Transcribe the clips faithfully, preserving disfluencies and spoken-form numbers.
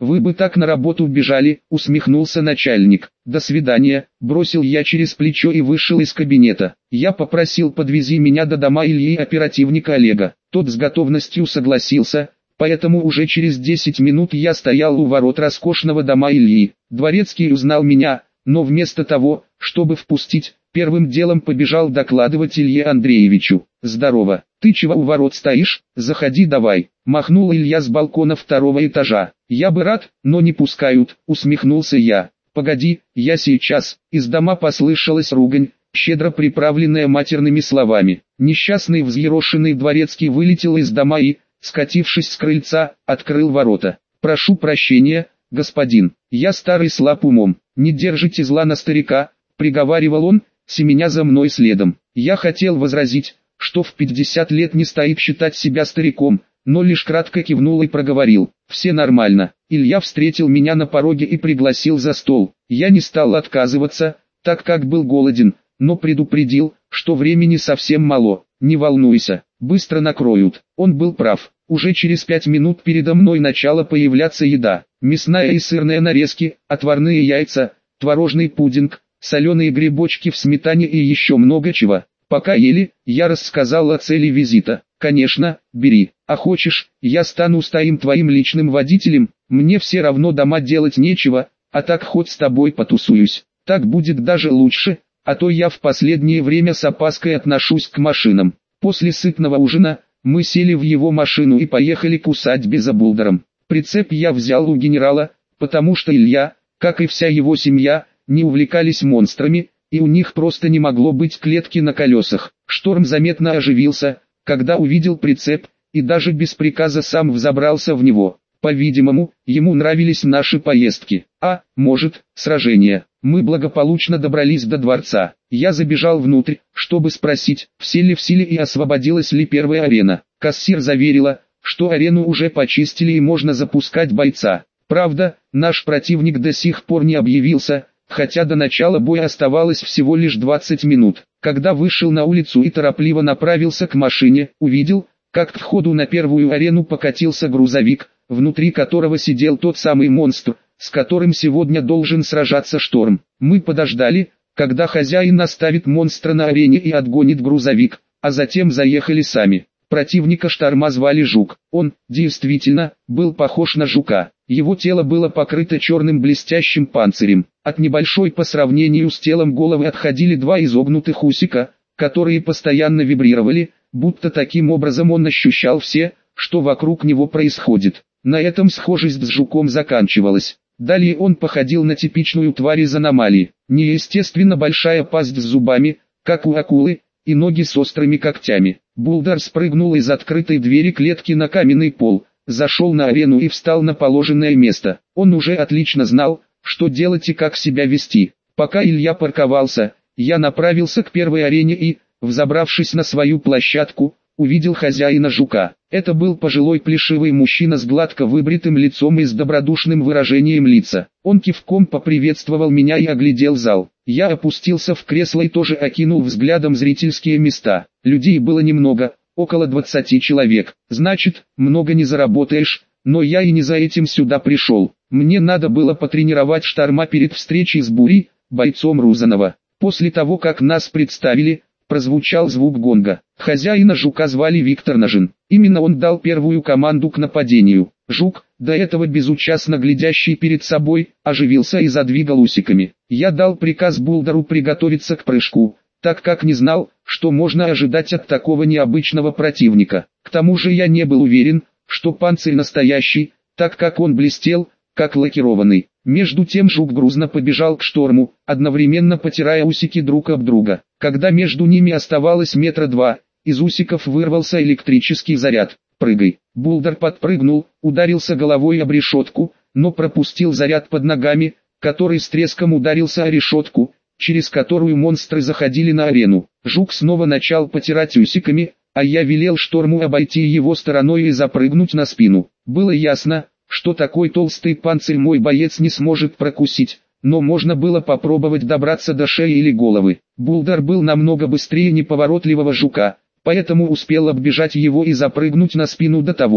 Вы бы так на работу бежали, усмехнулся начальник. До свидания, бросил я через плечо и вышел из кабинета. Я попросил: подвези меня до дома Ильи и оперативника Олега. Тот с готовностью согласился, поэтому уже через десять минут я стоял у ворот роскошного дома Ильи. Дворецкий узнал меня, но вместо того, чтобы впустить, первым делом побежал докладывать Илье Андреевичу. «Здорово, ты чего у ворот стоишь? Заходи давай», — махнул Илья с балкона второго этажа. «Я бы рад, но не пускают», — усмехнулся я. «Погоди, я сейчас». Из дома послышалась ругань, щедро приправленная матерными словами. Несчастный взъерошенный дворецкий вылетел из дома и, скатившись с крыльца, открыл ворота. «Прошу прощения, господин, я старый слаб умом, не держите зла на старика», — приговаривал он, семеня за мной следом. Я хотел возразить, что в пятьдесят лет не стоит считать себя стариком, но лишь кратко кивнул и проговорил: «Все нормально». Илья встретил меня на пороге и пригласил за стол. Я не стал отказываться, так как был голоден, но предупредил, что времени совсем мало. «Не волнуйся, быстро накроют». Он был прав. Уже через пять минут передо мной начала появляться еда. Мясная и сырная нарезки, отварные яйца, творожный пудинг, соленые грибочки в сметане и еще много чего. Пока ели, я рассказал о цели визита. «Конечно, бери, а хочешь, я стану стоим твоим личным водителем, мне все равно дома делать нечего, а так хоть с тобой потусуюсь. Так будет даже лучше, а то я в последнее время с опаской отношусь к машинам». После сытного ужина, мы сели в его машину и поехали к усадьбе за Булдером. Прицеп я взял у генерала, потому что Илья, как и вся его семья, не увлекались монстрами, и у них просто не могло быть клетки на колесах. Шторм заметно оживился, когда увидел прицеп, и даже без приказа сам взобрался в него. По-видимому, ему нравились наши поездки, а, может, сражения. Мы благополучно добрались до дворца. Я забежал внутрь, чтобы спросить, все ли в силе и освободилась ли первая арена. Кассир заверила, что арену уже почистили и можно запускать бойца. Правда, наш противник до сих пор не объявился, хотя до начала боя оставалось всего лишь двадцать минут. Когда вышел на улицу и торопливо направился к машине, увидел, как к входу на первую арену покатился грузовик, внутри которого сидел тот самый монстр, с которым сегодня должен сражаться Шторм. Мы подождали, когда хозяин оставит монстра на арене и отгонит грузовик, а затем заехали сами. Противника Шторма звали Жук. Он, действительно, был похож на жука. Его тело было покрыто черным блестящим панцирем. От небольшой по сравнению с телом головы отходили два изогнутых усика, которые постоянно вибрировали, будто таким образом он ощущал все, что вокруг него происходит. На этом схожесть с жуком заканчивалась. Далее он походил на типичную тварь из аномалии. Неестественно большая пасть с зубами, как у акулы, и ноги с острыми когтями. Булдер спрыгнул из открытой двери клетки на каменный пол, зашел на арену и встал на положенное место. Он уже отлично знал, что делать и как себя вести. Пока Илья парковался, я направился к первой арене и, взобравшись на свою площадку, увидел хозяина жука. Это был пожилой плешивый мужчина с гладко выбритым лицом и с добродушным выражением лица. Он кивком поприветствовал меня и оглядел зал. Я опустился в кресло и тоже окинул взглядом зрительские места. Людей было немного, около двадцати человек. Значит, много не заработаешь, но я и не за этим сюда пришел. Мне надо было потренировать Шторма перед встречей с Бурей, бойцом Рузанова. После того, как нас представили, прозвучал звук гонга. Хозяина жука звали Виктор Ножин. Именно он дал первую команду к нападению. Жук, до этого безучастно глядящий перед собой, оживился и задвигал усиками. Я дал приказ Булдеру приготовиться к прыжку, так как не знал, что можно ожидать от такого необычного противника. К тому же я не был уверен, что панцирь настоящий, так как он блестел, как лакированный. Между тем жук грузно побежал к Шторму, одновременно потирая усики друг об друга. Когда между ними оставалось метра два, из усиков вырвался электрический заряд. «Прыгай!» Булдер подпрыгнул, ударился головой об решетку, но пропустил заряд под ногами, который с треском ударился о решетку, через которую монстры заходили на арену. Жук снова начал потирать усиками, а я велел Шторму обойти его стороной и запрыгнуть на спину. Было ясно, что такой толстый панцирь мой боец не сможет прокусить, но можно было попробовать добраться до шеи или головы. Булдер был намного быстрее неповоротливого жука, поэтому успел оббежать его и запрыгнуть на спину до того,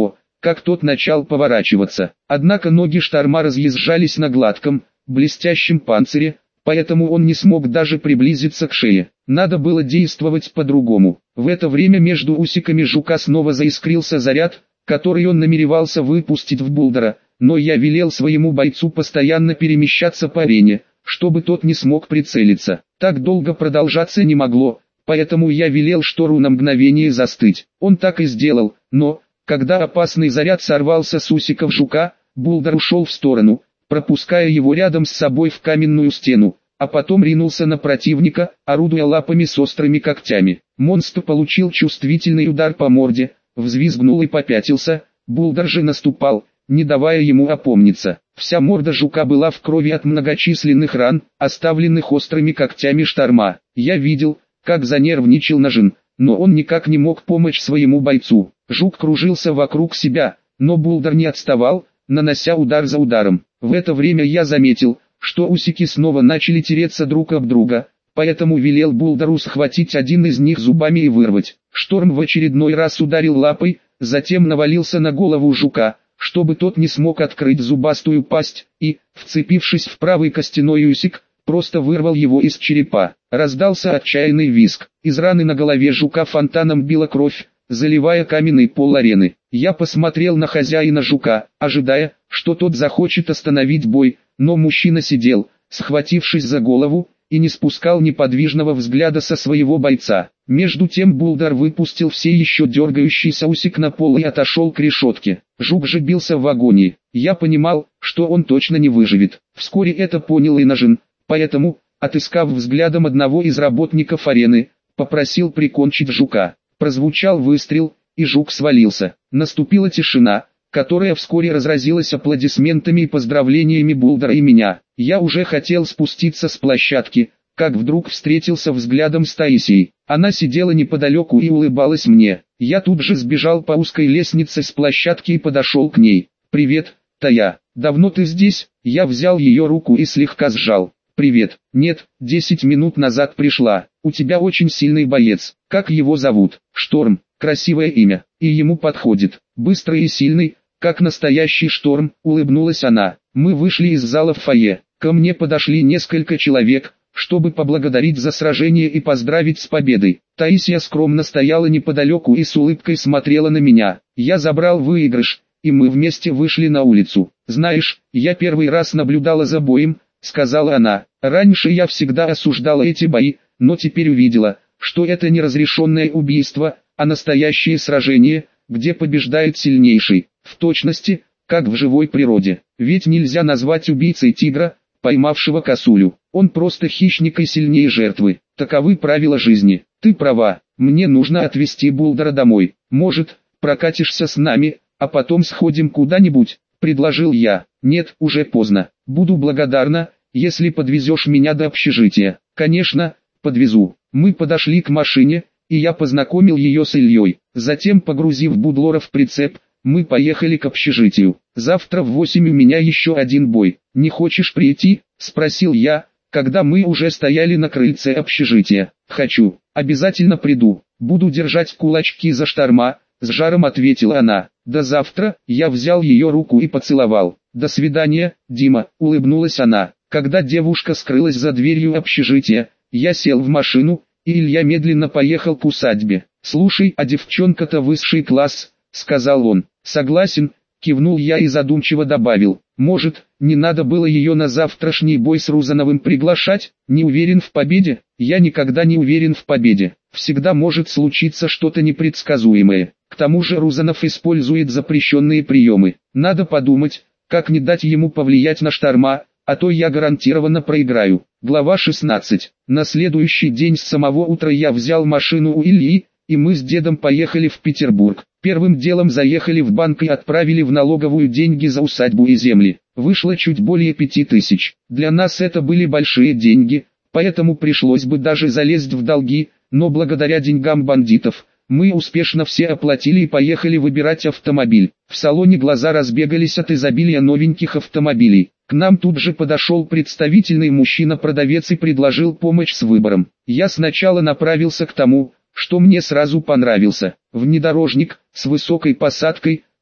как тот начал поворачиваться. Однако ноги Шторма разъезжались на гладком, блестящем панцире, поэтому он не смог даже приблизиться к шее. Надо было действовать по-другому. В это время между усиками жука снова заискрился заряд, который он намеревался выпустить в Булдера, но я велел своему бойцу постоянно перемещаться по арене, чтобы тот не смог прицелиться. Так долго продолжаться не могло, поэтому я велел Штору на мгновение застыть. Он так и сделал, но, когда опасный заряд сорвался с усиков жука, Булдер ушел в сторону, пропуская его рядом с собой в каменную стену, а потом ринулся на противника, орудуя лапами с острыми когтями. Монстр получил чувствительный удар по морде, взвизгнул и попятился, Булдер же наступал, не давая ему опомниться. Вся морда жука была в крови от многочисленных ран, оставленных острыми когтями Шторма. Я видел, как занервничал Нажин, но он никак не мог помочь своему бойцу. Жук кружился вокруг себя, но Булдер не отставал, нанося удар за ударом. В это время я заметил, что усики снова начали тереться друг об друга, поэтому велел Булдеру схватить один из них зубами и вырвать. Шторм в очередной раз ударил лапой, затем навалился на голову жука, чтобы тот не смог открыть зубастую пасть, и, вцепившись в правый костяной усик, просто вырвал его из черепа. Раздался отчаянный визг. Из раны на голове жука фонтаном била кровь, заливая каменный пол арены. Я посмотрел на хозяина жука, ожидая, что тот захочет остановить бой, но мужчина сидел, схватившись за голову, и не спускал неподвижного взгляда со своего бойца. Между тем Булдер выпустил все еще дергающийся усик на пол и отошел к решетке. Жук же бился в агонии. Я понимал, что он точно не выживет. Вскоре это понял и Нажин, поэтому, отыскав взглядом одного из работников арены, попросил прикончить жука. Прозвучал выстрел, и жук свалился. Наступила тишина, которая вскоре разразилась аплодисментами и поздравлениями Булдера и меня. Я уже хотел спуститься с площадки, как вдруг встретился взглядом с Таисией. Она сидела неподалеку и улыбалась мне. Я тут же сбежал по узкой лестнице с площадки и подошел к ней. «Привет, Тая, давно ты здесь?» Я взял ее руку и слегка сжал. «Привет, нет, десять минут назад пришла. У тебя очень сильный боец. Как его зовут?» «Шторм, красивое имя, и ему подходит. Быстрый и сильный, как настоящий Шторм», улыбнулась она. Мы вышли из зала в фойе. Ко мне подошли несколько человек, чтобы поблагодарить за сражение и поздравить с победой. Таисия скромно стояла неподалеку и с улыбкой смотрела на меня. Я забрал выигрыш, и мы вместе вышли на улицу. «Знаешь, я первый раз наблюдала за боем», — сказала она. «Раньше я всегда осуждала эти бои, но теперь увидела, что это не разрешенное убийство, а настоящее сражение, где побеждает сильнейший, в точности, как в живой природе. Ведь нельзя назвать убийцей тигра, поймавшего косулю. Он просто хищник и сильнее жертвы. Таковы правила жизни. Ты права, мне нужно отвезти Булдера домой. Может, прокатишься с нами, а потом сходим куда-нибудь?» — предложил я. «Нет, уже поздно. Буду благодарна, если подвезешь меня до общежития». «Конечно, подвезу». Мы подошли к машине, и я познакомил ее с Ильей. Затем, погрузив Будлора в прицеп, мы поехали к общежитию. «Завтра в восемь у меня еще один бой. Не хочешь прийти?» — спросил я, когда мы уже стояли на крыльце общежития. «Хочу. Обязательно приду. Буду держать кулачки за Шторма», — с жаром ответила она. «До завтра». Я взял ее руку и поцеловал. «До свидания, Дима», — улыбнулась она. Когда девушка скрылась за дверью общежития, я сел в машину, и Илья медленно поехал к усадьбе. «Слушай, а девчонка-то высший класс», — сказал он. «Согласен», — кивнул я и задумчиво добавил. «Может, не надо было ее на завтрашний бой с Рузановым приглашать? Не уверен в победе?» «Я никогда не уверен в победе. Всегда может случиться что-то непредсказуемое. К тому же Рузанов использует запрещенные приемы. Надо подумать, как не дать ему повлиять на Шторма, а то я гарантированно проиграю». Глава шестнадцать. На следующий день с самого утра я взял машину у Ильи, и мы с дедом поехали в Петербург. Первым делом заехали в банк и отправили в налоговую деньги за усадьбу и земли. Вышло чуть более пяти тысяч. Для нас это были большие деньги, поэтому пришлось бы даже залезть в долги, но благодаря деньгам бандитов, мы успешно все оплатили и поехали выбирать автомобиль. В салоне глаза разбегались от изобилия новеньких автомобилей. К нам тут же подошел представительный мужчина-продавец и предложил помощь с выбором. Я сначала направился к тому, что мне сразу понравился. Внедорожник, с высокой посадкой,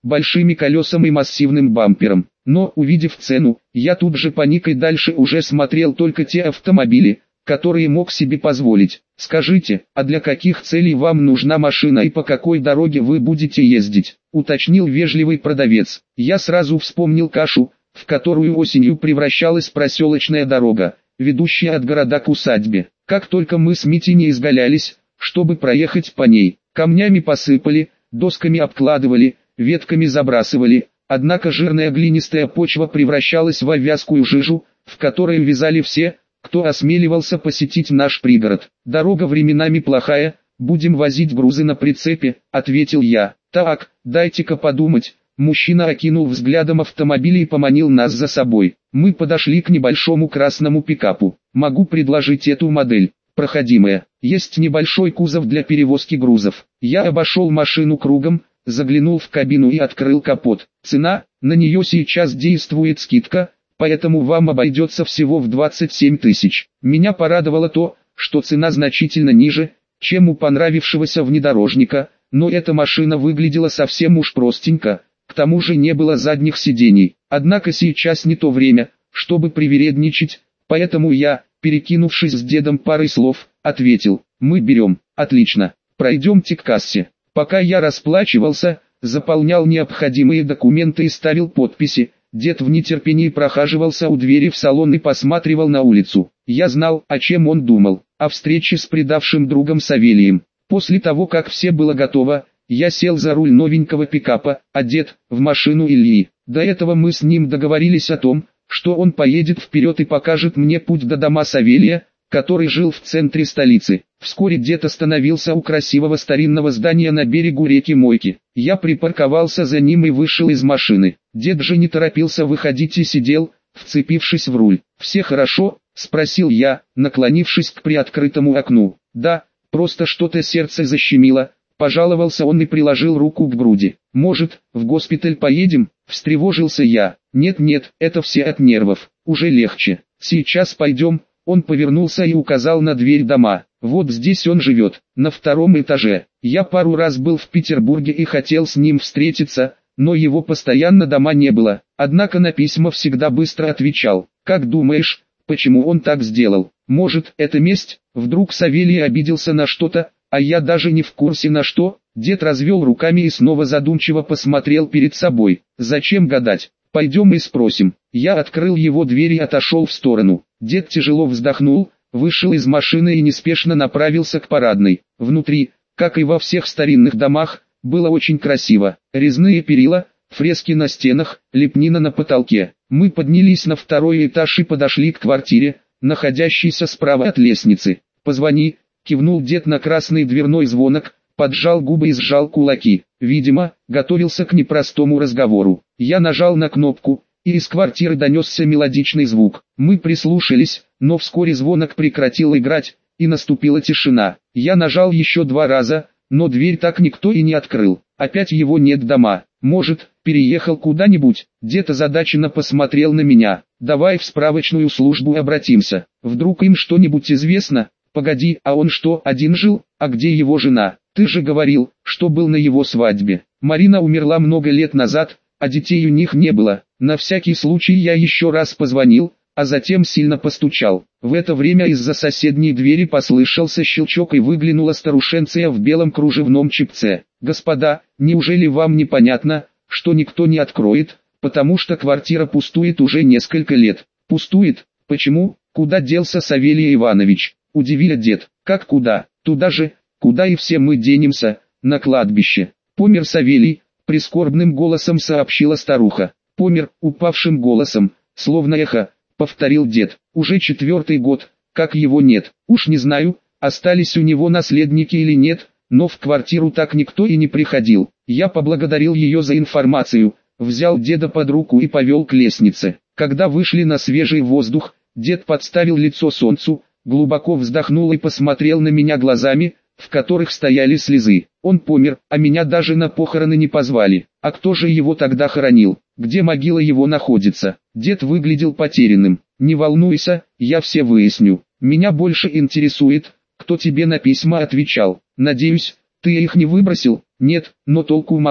большими колесами и массивным бампером. Но, увидев цену, я тут же паник и дальше уже смотрел только те автомобили, которые мог себе позволить. «Скажите, а для каких целей вам нужна машина и по какой дороге вы будете ездить?» — уточнил вежливый продавец. Я сразу вспомнил кашу, в которую осенью превращалась проселочная дорога, ведущая от города к усадьбе. Как только мы с Митей не изгалялись, чтобы проехать по ней, камнями посыпали, досками обкладывали, ветками забрасывали, однако жирная глинистая почва превращалась в вязкую жижу, в которой вязали все, кто осмеливался посетить наш пригород. «Дорога временами плохая, будем возить грузы на прицепе», — ответил я. «Так, дайте-ка подумать». Мужчина окинул взглядом автомобили и поманил нас за собой. Мы подошли к небольшому красному пикапу. «Могу предложить эту модель. Проходимая. Есть небольшой кузов для перевозки грузов». Я обошел машину кругом, заглянул в кабину и открыл капот. «Цена, на нее сейчас действует скидка, поэтому вам обойдется всего в двадцать семь тысяч». Меня порадовало то, что цена значительно ниже, чем у понравившегося внедорожника, но эта машина выглядела совсем уж простенько, к тому же не было задних сидений. Однако сейчас не то время, чтобы привередничать, поэтому я, перекинувшись с дедом парой слов, ответил: «Мы берем». «Отлично, пройдемте к кассе». Пока я расплачивался, заполнял необходимые документы и ставил подписи, дед в нетерпении прохаживался у двери в салон и посматривал на улицу. Я знал, о чем он думал, о встрече с предавшим другом Савелием. После того, как все было готово, я сел за руль новенького пикапа, а дед — в машину Ильи. До этого мы с ним договорились о том, что он поедет вперед и покажет мне путь до дома Савелия, который жил в центре столицы. Вскоре дед остановился у красивого старинного здания на берегу реки Мойки. Я припарковался за ним и вышел из машины. Дед же не торопился выходить и сидел, вцепившись в руль. «Все хорошо?» — спросил я, наклонившись к приоткрытому окну. «Да, просто что-то сердце защемило», — пожаловался он и приложил руку к груди. «Может, в госпиталь поедем?» — встревожился я. «Нет-нет, это все от нервов, уже легче. Сейчас пойдем». Он повернулся и указал на дверь дома. «Вот здесь он живет, на втором этаже. Я пару раз был в Петербурге и хотел с ним встретиться, но его постоянно дома не было. Однако на письма всегда быстро отвечал. Как думаешь, почему он так сделал? Может, это месть? Вдруг Савелий обиделся на что-то, а я даже не в курсе на что?» Дед развел руками и снова задумчиво посмотрел перед собой. «Зачем гадать? Пойдем и спросим». Я открыл его дверь и отошел в сторону. Дед тяжело вздохнул, вышел из машины и неспешно направился к парадной. Внутри, как и во всех старинных домах, было очень красиво. Резные перила, фрески на стенах, лепнина на потолке. Мы поднялись на второй этаж и подошли к квартире, находящейся справа от лестницы. «Позвони», — кивнул дед на красный дверной звонок, поджал губы и сжал кулаки. Видимо, готовился к непростому разговору. Я нажал на кнопку, и из квартиры донесся мелодичный звук. Мы прислушались, но вскоре звонок прекратил играть, и наступила тишина. Я нажал еще два раза, но дверь так никто и не открыл. Опять его нет дома. Может, переехал куда-нибудь? Дед озадаченно посмотрел на меня. «Давай в справочную службу обратимся. Вдруг им что-нибудь известно?» «Погоди, а он что, один жил? А где его жена? Ты же говорил, что был на его свадьбе». «Марина умерла много лет назад, а детей у них не было». На всякий случай я еще раз позвонил, а затем сильно постучал. В это время из-за соседней двери послышался щелчок и выглянула старушенция в белом кружевном чепце. «Господа, неужели вам непонятно, что никто не откроет, потому что квартира пустует уже несколько лет?» «Пустует? Почему? Куда делся Савелий Иванович?» — удивил дед. «Как куда? Туда же, куда и все мы денемся, на кладбище. Помер Савелий», — прискорбным голосом сообщила старуха. «Помер», — упавшим голосом, словно эхо, повторил дед. «Уже четвертый год, как его нет. Уж не знаю, остались у него наследники или нет, но в квартиру так никто и не приходил». Я поблагодарил ее за информацию, взял деда под руку и повел к лестнице. Когда вышли на свежий воздух, дед подставил лицо солнцу, глубоко вздохнул и посмотрел на меня глазами, в которых стояли слезы. «Он помер, а меня даже на похороны не позвали. А кто же его тогда хоронил? Где могила его находится?» Дед выглядел потерянным. «Не волнуйся, я все выясню. Меня больше интересует, кто тебе на письма отвечал. Надеюсь, ты их не выбросил?» «Нет, но толку мало.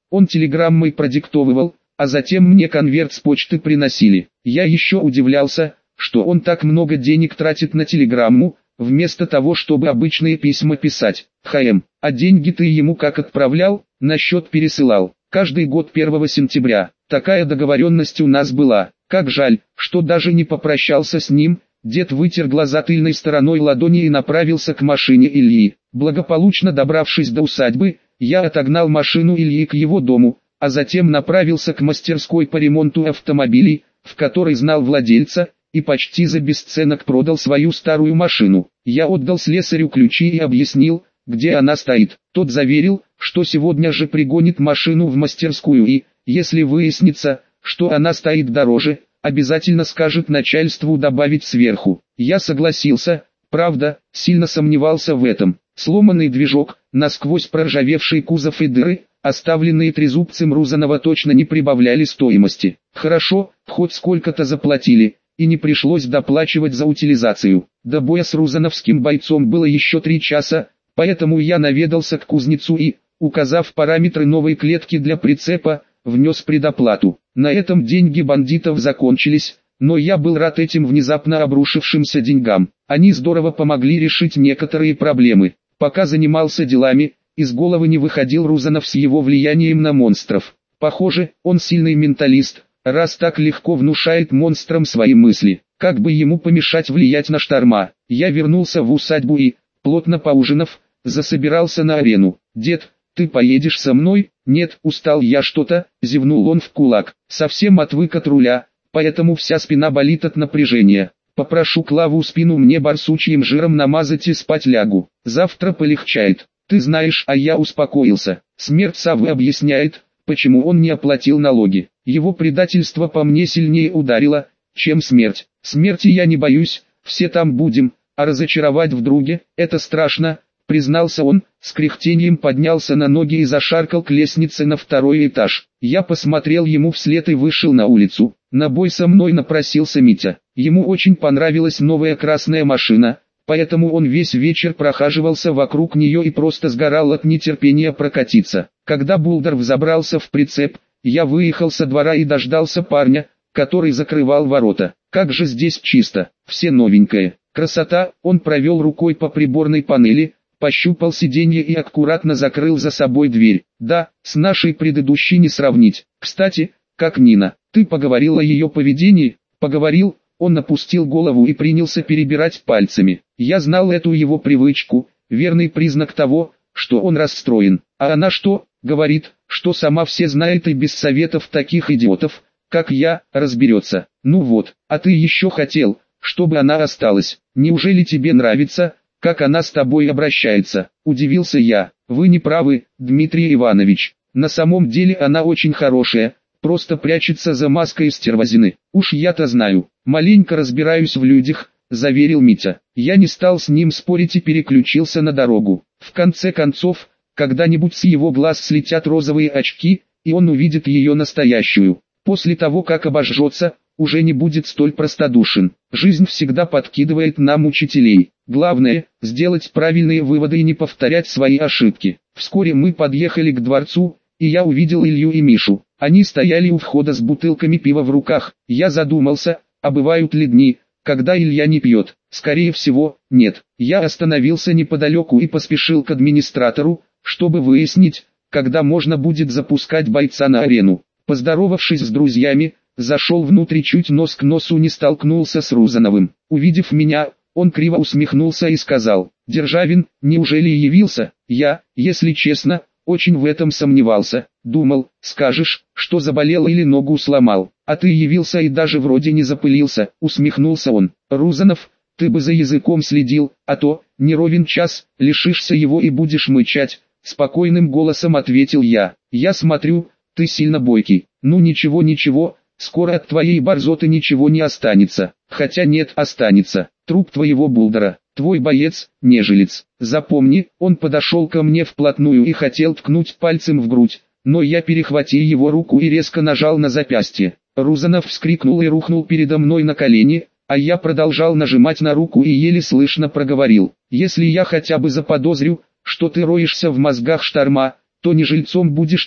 Он телеграммой продиктовывал, а затем мне конверт с почты приносили. Я еще удивлялся, что он так много денег тратит на телеграмму, вместо того, чтобы обычные письма писать. ХМ, а деньги ты ему как отправлял? На счет пересылал. Каждый год первого сентября. Такая договоренность у нас была. Как жаль, что даже не попрощался с ним. Дед вытер глаза тыльной стороной ладони и направился к машине Ильи. Благополучно добравшись до усадьбы, я отогнал машину Ильи к его дому, а затем направился к мастерской по ремонту автомобилей, в которой знал владельца, и почти за бесценок продал свою старую машину. Я отдал слесарю ключи и объяснил, где она стоит. Тот заверил, что сегодня же пригонит машину в мастерскую и, если выяснится, что она стоит дороже, обязательно скажет начальству добавить сверху. Я согласился, правда, сильно сомневался в этом. Сломанный движок, насквозь проржавевший кузов и дыры, оставленные трезубцем Рузанова, точно не прибавляли стоимости. Хорошо, хоть сколько-то заплатили, и не пришлось доплачивать за утилизацию. До боя с рузановским бойцом было еще три часа, поэтому я наведался к кузнецу и, указав параметры новой клетки для прицепа, внес предоплату. На этом деньги бандитов закончились, но я был рад этим внезапно обрушившимся деньгам. Они здорово помогли решить некоторые проблемы. Пока занимался делами, из головы не выходил Рузанов с его влиянием на монстров. Похоже, он сильный менталист, раз так легко внушает монстрам свои мысли. Как бы ему помешать влиять на Шторма? Я вернулся в усадьбу и, плотно поужинав, засобирался на арену. «Дед, ты поедешь со мной?» «Нет, устал я что-то», — зевнул он в кулак. «Совсем отвык от руля, поэтому вся спина болит от напряжения. Попрошу Клаву спину мне барсучьим жиром намазать и спать лягу. Завтра полегчает. Ты знаешь, а я успокоился. Смерть Саввы объясняет, почему он не оплатил налоги. Его предательство по мне сильнее ударило, чем смерть. Смерти я не боюсь, все там будем, а разочаровать в друге — это страшно», признался он, с кряхтением поднялся на ноги и зашаркал к лестнице на второй этаж. Я посмотрел ему вслед и вышел на улицу. На бой со мной напросился Митя. Ему очень понравилась новая красная машина, поэтому он весь вечер прохаживался вокруг нее и просто сгорал от нетерпения прокатиться. Когда Булдер взобрался в прицеп, я выехал со двора и дождался парня, который закрывал ворота. Как же здесь чисто, все новенькое. Красота. Он провел рукой по приборной панели, пощупал сиденье и аккуратно закрыл за собой дверь. Да, с нашей предыдущей не сравнить. Кстати, как Нина, ты поговорил о ее поведении? Поговорил. Он опустил голову и принялся перебирать пальцами. Я знал эту его привычку, верный признак того, что он расстроен. А она что? Говорит, что сама все знает и без советов таких идиотов, как я, разберется. Ну вот, а ты еще хотел, чтобы она осталась. Неужели тебе нравится, как она с тобой обращается? Удивился я. Вы не правы, Дмитрий Иванович. На самом деле она очень хорошая, просто прячется за маской стервозины. Уж я-то знаю, маленько разбираюсь в людях, заверил Митя. Я не стал с ним спорить и переключился на дорогу. В конце концов, когда-нибудь с его глаз слетят розовые очки, и он увидит ее настоящую. После того, как обожжется, уже не будет столь простодушен. Жизнь всегда подкидывает нам учителей. Главное, сделать правильные выводы и не повторять свои ошибки. Вскоре мы подъехали к дворцу, и я увидел Илью и Мишу. Они стояли у входа с бутылками пива в руках. Я задумался, а бывают ли дни, когда Илья не пьет? Скорее всего, нет. Я остановился неподалеку и поспешил к администратору, чтобы выяснить, когда можно будет запускать бойца на арену. Поздоровавшись с друзьями, зашел внутрь и чуть нос к носу не столкнулся с Рузановым. Увидев меня, он криво усмехнулся и сказал: «Державин, неужели явился?» Я, если честно, очень в этом сомневался. Думал, скажешь, что заболел или ногу сломал. А ты явился и даже вроде не запылился, усмехнулся он. Рузанов, ты бы за языком следил, а то, не ровен час, лишишься его и будешь мычать. Спокойным голосом ответил я. Я смотрю, ты сильно бойкий. Ну ничего ничего, скоро от твоей борзоты ничего не останется. Хотя нет, останется. Труп твоего Булдера, твой боец, нежилец. Запомни, он подошел ко мне вплотную и хотел ткнуть пальцем в грудь, но я перехватил его руку и резко нажал на запястье. Рузанов вскрикнул и рухнул передо мной на колени, а я продолжал нажимать на руку и еле слышно проговорил: «Если я хотя бы заподозрю, что ты роешься в мозгах Шторма, то не жильцом будешь ты».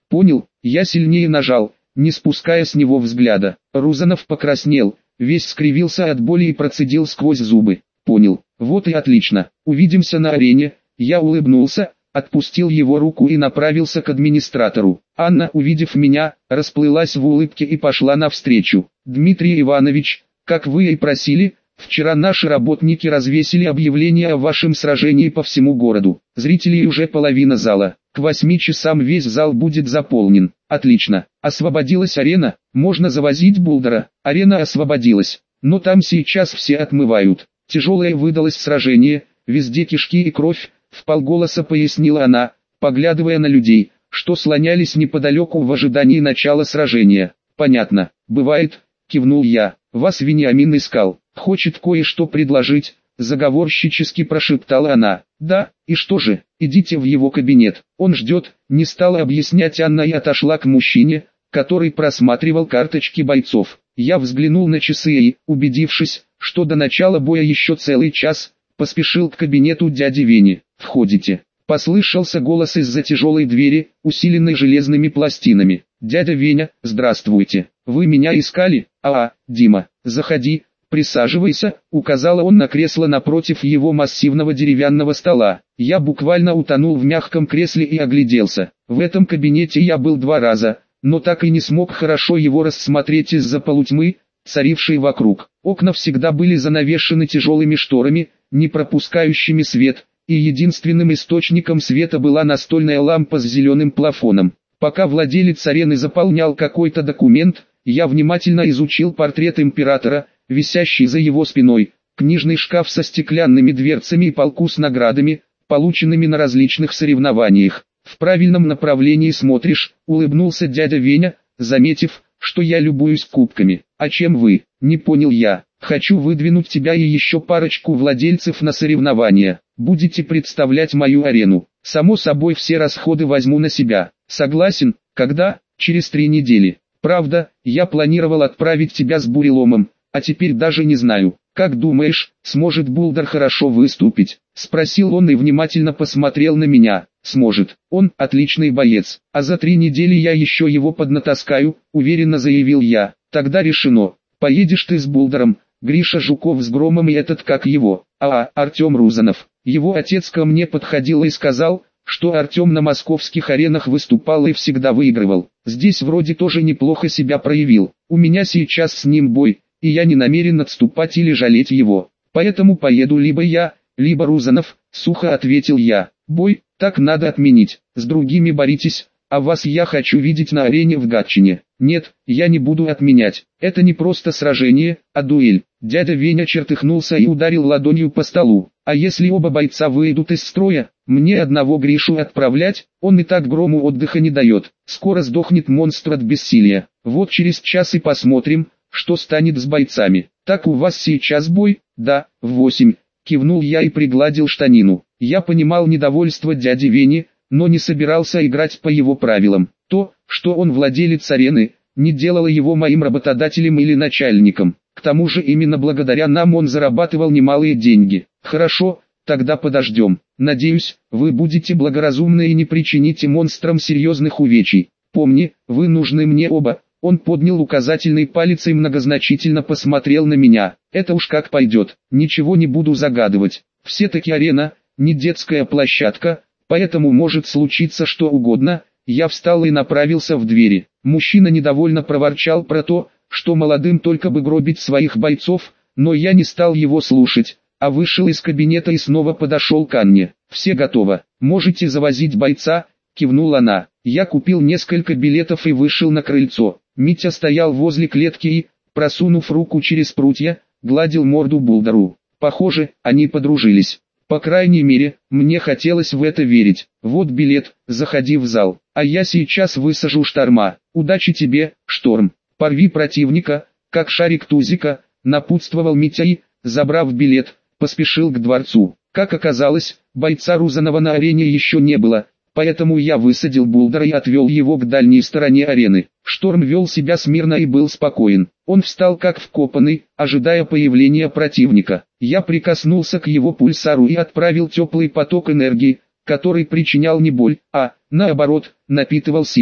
Понял, я сильнее нажал, не спуская с него взгляда. Рузанов покраснел, весь скривился от боли и процедил сквозь зубы. Понял, вот и отлично, увидимся на арене. Я улыбнулся, отпустил его руку и направился к администратору. Анна, увидев меня, расплылась в улыбке и пошла навстречу. Дмитрий Иванович, как вы и просили, вчера наши работники развесили объявление о вашем сражении по всему городу. Зрителей уже половина зала. К восьми часам весь зал будет заполнен. Отлично. Освободилась арена, можно завозить Булдера. Арена освободилась, но там сейчас все отмывают. Тяжелое выдалось сражение, везде кишки и кровь, вполголоса пояснила она, поглядывая на людей, что слонялись неподалеку в ожидании начала сражения. Понятно, бывает, кивнул я. Вас Вениамин искал, хочет кое-что предложить, заговорщически прошептала она. Да, и что же, идите в его кабинет, он ждет, не стала объяснять Анна и отошла к мужчине, который просматривал карточки бойцов. Я взглянул на часы и, убедившись, что до начала боя еще целый час, поспешил к кабинету дяди Вени. «Входите», — послышался голос из-за тяжелой двери, усиленной железными пластинами. «Дядя Веня, здравствуйте, вы меня искали? А, Дима, заходи, присаживайся», — указала он на кресло напротив его массивного деревянного стола. Я буквально утонул в мягком кресле и огляделся. В этом кабинете я был два раза, но так и не смог хорошо его рассмотреть из-за полутьмы, царившей вокруг. Окна всегда были занавешены тяжелыми шторами, не пропускающими свет, и единственным источником света была настольная лампа с зеленым плафоном. Пока владелец арены заполнял какой-то документ, я внимательно изучил портрет императора, висящий за его спиной, книжный шкаф со стеклянными дверцами и полку с наградами, полученными на различных соревнованиях. «В правильном направлении смотришь», — улыбнулся дядя Веня, заметив, что я любуюсь кубками. «А чем вы?» — не понял я. «Хочу выдвинуть тебя и еще парочку владельцев на соревнования. Будете представлять мою арену. Само собой все расходы возьму на себя. Согласен? Когда? Через три недели. Правда, я планировал отправить тебя с буреломом, а теперь даже не знаю. Как думаешь, сможет Булдер хорошо выступить?» — спросил он и внимательно посмотрел на меня. «Сможет. Он отличный боец, а за три недели я еще его поднатаскаю», — уверенно заявил я. «Тогда решено. Поедешь ты с Булдером, Гриша Жуков с Громом и этот как его, а, Артем Рузанов». Его отец ко мне подходил и сказал, что Артем на московских аренах выступал и всегда выигрывал. Здесь вроде тоже неплохо себя проявил. У меня сейчас с ним бой, и я не намерен отступать или жалеть его. Поэтому поеду либо я, либо Рузанов, сухо ответил я. Бой, так надо отменить, с другими боритесь, а вас я хочу видеть на арене в Гатчине. Нет, я не буду отменять, это не просто сражение, а дуэль. Дядя Веня чертыхнулся и ударил ладонью по столу. А если оба бойца выйдут из строя, мне одного Гришу отправлять, он и так Грому отдыха не дает. Скоро сдохнет монстр от бессилия. Вот через час и посмотрим, что станет с бойцами. Так у вас сейчас бой? Да, в восемь. Кивнул я и пригладил штанину. Я понимал недовольство дяди Вени, но не собирался играть по его правилам. То, что он владелец арены, не делало его моим работодателем или начальником. К тому же именно благодаря нам он зарабатывал немалые деньги. Хорошо, тогда подождем. Надеюсь, вы будете благоразумны и не причините монстрам серьезных увечий. Помни, вы нужны мне оба. Он поднял указательный палец и многозначительно посмотрел на меня. Это уж как пойдет, ничего не буду загадывать. Все-таки арена, не детская площадка, поэтому может случиться что угодно. Я встал и направился в двери. Мужчина недовольно проворчал про то, что молодым только бы гробить своих бойцов, но я не стал его слушать, а вышел из кабинета и снова подошел к Анне. «Все готово, можете завозить бойца», — кивнула она. Я купил несколько билетов и вышел на крыльцо. Митя стоял возле клетки и, просунув руку через прутья, гладил морду Булдеру. Похоже, они подружились. По крайней мере, мне хотелось в это верить. Вот билет, заходи в зал, а я сейчас высажу Шторма. Удачи тебе, Шторм. Порви противника, как шарик тузика, напутствовал Митя и, забрав билет, поспешил к дворцу. Как оказалось, бойца Рузанова на арене еще не было, поэтому я высадил Булдера и отвел его к дальней стороне арены. Шторм вел себя смирно и был спокоен. Он встал как вкопанный, ожидая появления противника. Я прикоснулся к его пульсару и отправил теплый поток энергии, который причинял не боль, а, наоборот, напитывал силой.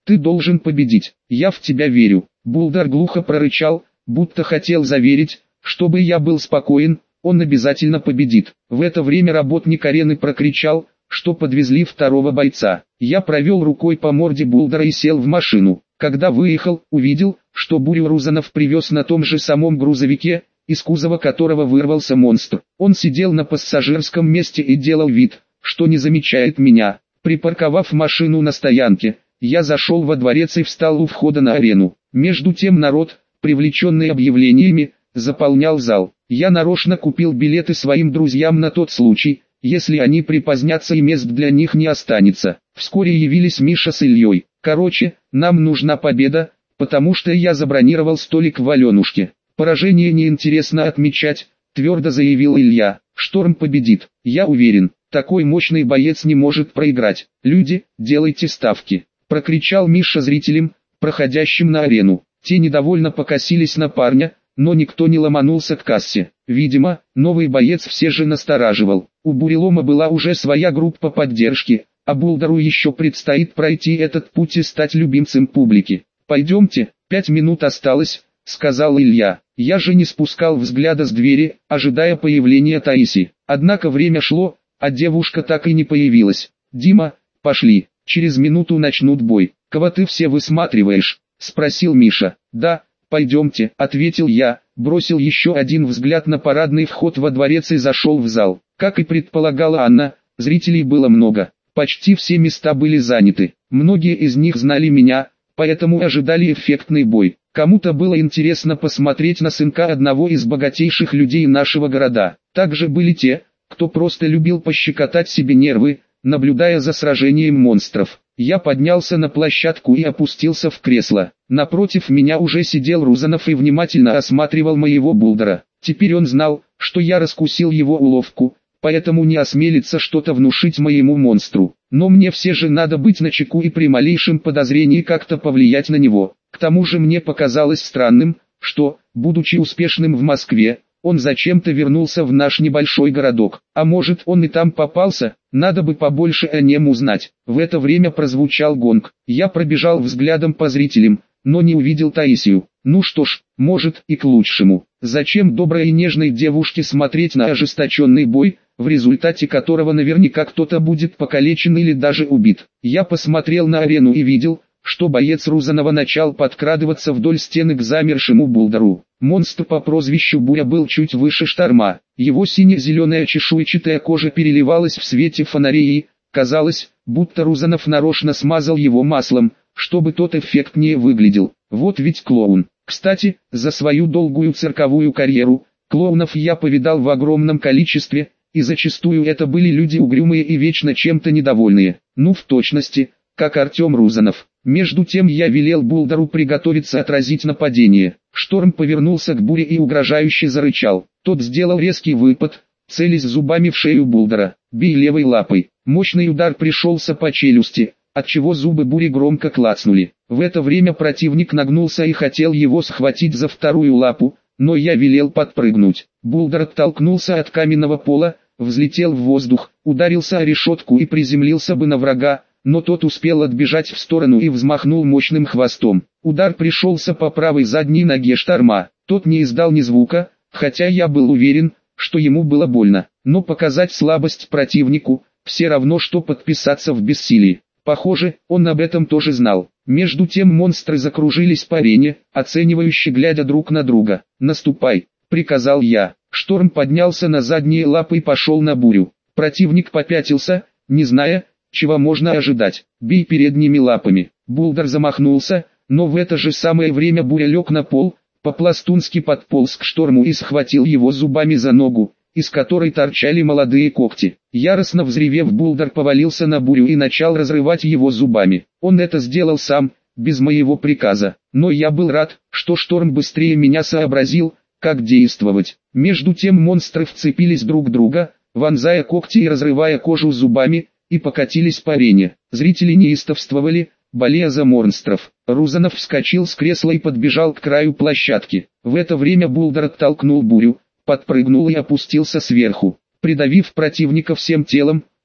Ты должен победить. Я в тебя верю. Булдар глухо прорычал, будто хотел заверить, чтобы я был спокоен, он обязательно победит. В это время работник арены прокричал, что подвезли второго бойца. Я провел рукой по морде Булдара и сел в машину. Когда выехал, увидел, что Бурю Рузанов привез на том же самом грузовике, из кузова которого вырвался монстр. Он сидел на пассажирском месте и делал вид, что не замечает меня. Припарковав машину на стоянке, я зашел во дворец и встал у входа на арену. Между тем народ, привлеченный объявлениями, заполнял зал. Я нарочно купил билеты своим друзьям на тот случай, если они припозднятся и мест для них не останется. Вскоре явились Миша с Ильей. Короче, нам нужна победа, потому что я забронировал столик в Аленушке. Поражение неинтересно отмечать, твердо заявил Илья. Шторм победит, я уверен. Такой мощный боец не может проиграть. Люди, делайте ставки. Прокричал Миша зрителям, проходящим на арену. Те недовольно покосились на парня, но никто не ломанулся к кассе. Видимо, новый боец все же настораживал. У Бурелома была уже своя группа поддержки, а Булдару еще предстоит пройти этот путь и стать любимцем публики. «Пойдемте, пять минут осталось», — сказал Илья. Я же не спускал взгляда с двери, ожидая появления Таиси. Однако время шло, а девушка так и не появилась. «Дима, пошли, через минуту начнут бой. Кого ты все высматриваешь?» — спросил Миша. «Да, пойдемте», — ответил я, бросил еще один взгляд на парадный вход во дворец и зашел в зал. Как и предполагала Анна, зрителей было много. Почти все места были заняты. Многие из них знали меня, поэтому ожидали эффектный бой. Кому-то было интересно посмотреть на сынка одного из богатейших людей нашего города. Также были те, кто просто любил пощекотать себе нервы, наблюдая за сражением монстров. Я поднялся на площадку и опустился в кресло. Напротив меня уже сидел Рузанов и внимательно осматривал моего Булдара. Теперь он знал, что я раскусил его уловку, поэтому не осмелится что-то внушить моему монстру. Но мне все же надо быть начеку и при малейшем подозрении как-то повлиять на него. К тому же мне показалось странным, что, будучи успешным в Москве, он зачем-то вернулся в наш небольшой городок. А может, он и там попался? Надо бы побольше о нем узнать. В это время прозвучал гонг. Я пробежал взглядом по зрителям, но не увидел Таисию. Ну что ж, может и к лучшему. Зачем доброй и нежной девушке смотреть на ожесточенный бой, в результате которого наверняка кто-то будет покалечен или даже убит? Я посмотрел на арену и видел, что боец Рузанова начал подкрадываться вдоль стены к замершему Булдару. Монстр по прозвищу Буря был чуть выше Шторма. Его сине-зеленая чешуйчатая кожа переливалась в свете фонарей и, казалось, будто Рузанов нарочно смазал его маслом, чтобы тот эффектнее выглядел. Вот ведь клоун. Кстати, за свою долгую цирковую карьеру, клоунов я повидал в огромном количестве, и зачастую это были люди угрюмые и вечно чем-то недовольные. Ну в точности, как Артем Рузанов. Между тем я велел Булдару приготовиться отразить нападение. Шторм повернулся к Буре и угрожающе зарычал. Тот сделал резкий выпад, целясь зубами в шею Булдара. «Бей левой лапой». Мощный удар пришелся по челюсти, отчего зубы Бури громко клацнули. В это время противник нагнулся и хотел его схватить за вторую лапу, но я велел подпрыгнуть. Булдар оттолкнулся от каменного пола, взлетел в воздух, ударился о решетку и приземлился бы на врага, но тот успел отбежать в сторону и взмахнул мощным хвостом. Удар пришелся по правой задней ноге Шторма. Тот не издал ни звука, хотя я был уверен, что ему было больно. Но показать слабость противнику, все равно что подписаться в бессилии. Похоже, он об этом тоже знал. Между тем монстры закружились по арене, оценивающе глядя друг на друга. «Наступай», — приказал я. Шторм поднялся на задние лапы и пошел на Бурю. Противник попятился, не зная, чего можно ожидать. «Бей передними лапами». Булдар замахнулся, но в это же самое время Буря лег на пол, по-пластунски подполз к Шторму и схватил его зубами за ногу, из которой торчали молодые когти. Яростно взревев, Булдар повалился на Бурю и начал разрывать его зубами. Он это сделал сам, без моего приказа. Но я был рад, что Шторм быстрее меня сообразил, как действовать. Между тем монстры вцепились друг в друга, вонзая когти и разрывая кожу зубами, и покатились по арене. Зрители неистовствовали, болея за монстров. Рузанов вскочил с кресла и подбежал к краю площадки. В это время Булдар оттолкнул Бурю, подпрыгнул и опустился сверху. Придавив противника всем телом,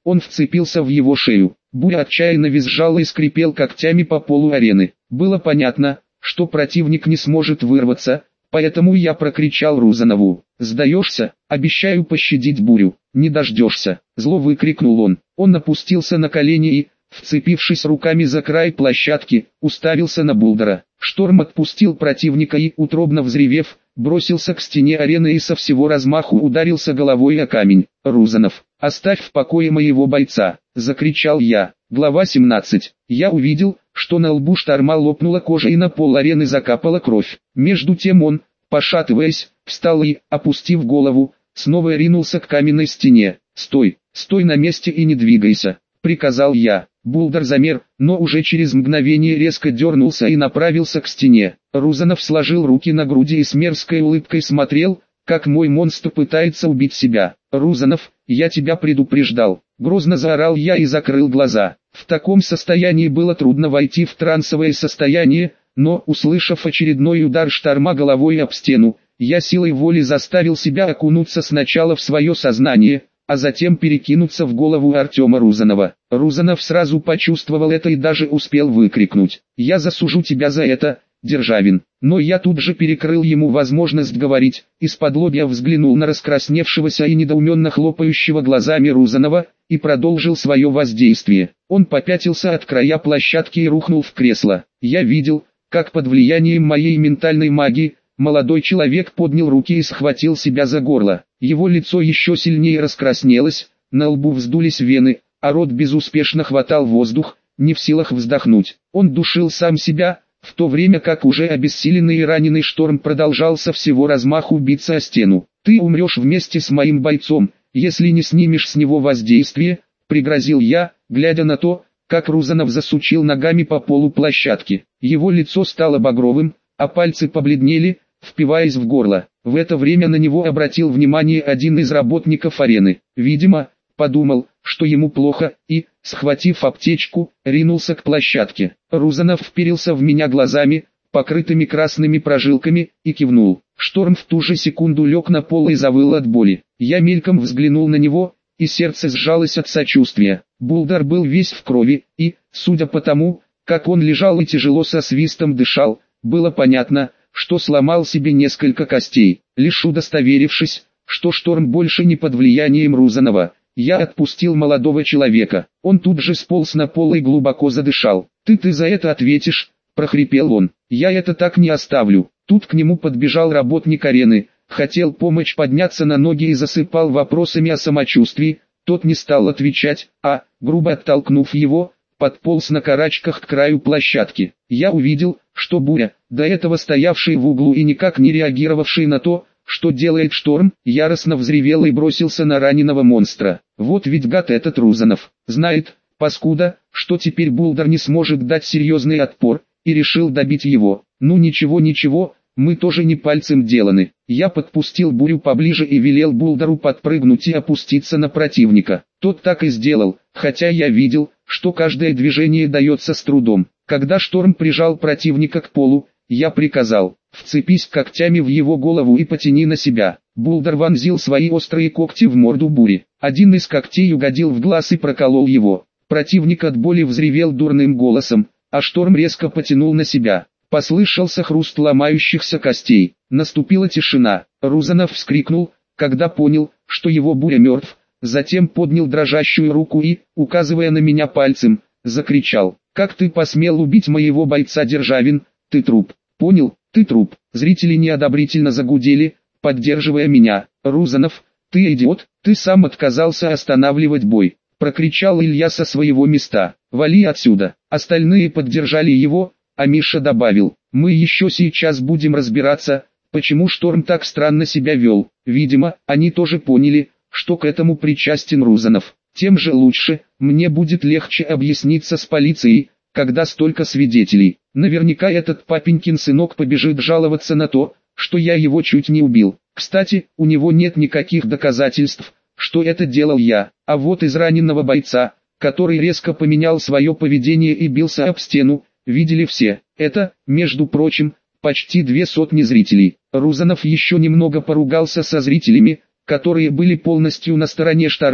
Он вцепился в его шею. Буря отчаянно визжал и скрипел когтями по полу арены. Было понятно, что противник не сможет вырваться, поэтому я прокричал Рузанову: «Сдаешься? Обещаю пощадить Бурю». «Не дождешься!» — зло выкрикнул он. Он опустился на колени и, вцепившись руками за край площадки, уставился на Булдера. Шторм отпустил противника и, утробно взревев, бросился к стене арены и со всего размаху ударился головой о камень. «Рузанов, оставь в покое моего бойца!» — закричал я. Глава семнадцать. Я увидел, что на лбу Шторма лопнула кожа и на пол арены закапала кровь. Между тем он, пошатываясь, встал и, опустив голову, снова ринулся к каменной стене. «Стой, стой на месте и не двигайся!» — приказал я. Булдер замер, но уже через мгновение резко дернулся и направился к стене. Рузанов сложил руки на груди и с мерзкой улыбкой смотрел, как мой монстр пытается убить себя. «Рузанов, я тебя предупреждал!» Грозно заорал я и закрыл глаза. В таком состоянии было трудно войти в трансовое состояние, но, услышав очередной удар Шторма головой об стену, я силой воли заставил себя окунуться сначала в свое сознание, а затем перекинуться в голову Артема Рузанова. Рузанов сразу почувствовал это и даже успел выкрикнуть: «Я засужу тебя за это, Державин!» Но я тут же перекрыл ему возможность говорить, исподлобья взглянул на раскрасневшегося и недоуменно хлопающего глазами Рузанова, и продолжил свое воздействие. Он попятился от края площадки и рухнул в кресло. Я видел, как под влиянием моей ментальной магии, молодой человек поднял руки и схватил себя за горло. Его лицо еще сильнее раскраснелось, на лбу вздулись вены, а рот безуспешно хватал воздух, не в силах вздохнуть. Он душил сам себя, в то время как уже обессиленный и раненый Шторм продолжал со всего размаху биться о стену. «Ты умрешь вместе с моим бойцом, если не снимешь с него воздействие», — пригрозил я, глядя на то, как Рузанов засучил ногами по полу площадки. Его лицо стало багровым, а пальцы побледнели, впиваясь в горло. В это время на него обратил внимание один из работников арены. Видимо, подумал, что ему плохо, и, схватив аптечку, ринулся к площадке. Рузанов вперился в меня глазами, покрытыми красными прожилками, и кивнул. Шторм в ту же секунду лег на пол и завыл от боли. Я мельком взглянул на него, и сердце сжалось от сочувствия. Булдер был весь в крови, и, судя по тому, как он лежал и тяжело со свистом дышал, было понятно, что сломал себе несколько костей. Лишь удостоверившись, что Шторм больше не под влиянием Рузанова, я отпустил молодого человека. Он тут же сполз на пол и глубоко задышал. «Ты ты за это ответишь», — прохрипел он. «Я это так не оставлю». Тут к нему подбежал работник арены, хотел помочь подняться на ноги и засыпал вопросами о самочувствии. Тот не стал отвечать, а, грубо оттолкнув его, подполз на карачках к краю площадки. Я увидел, что Буря, до этого стоявший в углу и никак не реагировавший на то, что делает Шторм, яростно взревел и бросился на раненого монстра. Вот ведь гад этот Рузанов. Знает, паскуда, что теперь Булдер не сможет дать серьезный отпор, и решил добить его. Ну ничего ничего, мы тоже не пальцем деланы. Я подпустил Бурю поближе и велел Булдеру подпрыгнуть и опуститься на противника. Тот так и сделал, хотя я видел, что каждое движение дается с трудом. Когда Шторм прижал противника к полу, я приказал: «Вцепись когтями в его голову и потяни на себя». Булдер вонзил свои острые когти в морду Бури. Один из когтей угодил в глаз и проколол его. Противник от боли взревел дурным голосом, а Шторм резко потянул на себя. Послышался хруст ломающихся костей. Наступила тишина. Рузанов вскрикнул, когда понял, что его Буря мертв. Затем поднял дрожащую руку и, указывая на меня пальцем, закричал: «Как ты посмел убить моего бойца, Державин? Ты труп. Понял, ты труп». Зрители неодобрительно загудели, поддерживая меня. «Рузанов, ты идиот, ты сам отказался останавливать бой», — прокричал Илья со своего места. «Вали отсюда». Остальные поддержали его, а Миша добавил: «Мы еще сейчас будем разбираться, почему Шторм так странно себя вел». Видимо, они тоже поняли, что к этому причастен Рузанов. Тем же лучше, мне будет легче объясниться с полицией, когда столько свидетелей. Наверняка этот папенькин сынок побежит жаловаться на то, что я его чуть не убил. Кстати, у него нет никаких доказательств, что это делал я. А вот из раненого бойца, который резко поменял свое поведение и бился об стену, видели все. Это, между прочим, почти две сотни зрителей. Рузанов еще немного поругался со зрителями, которые были полностью на стороне Шторма,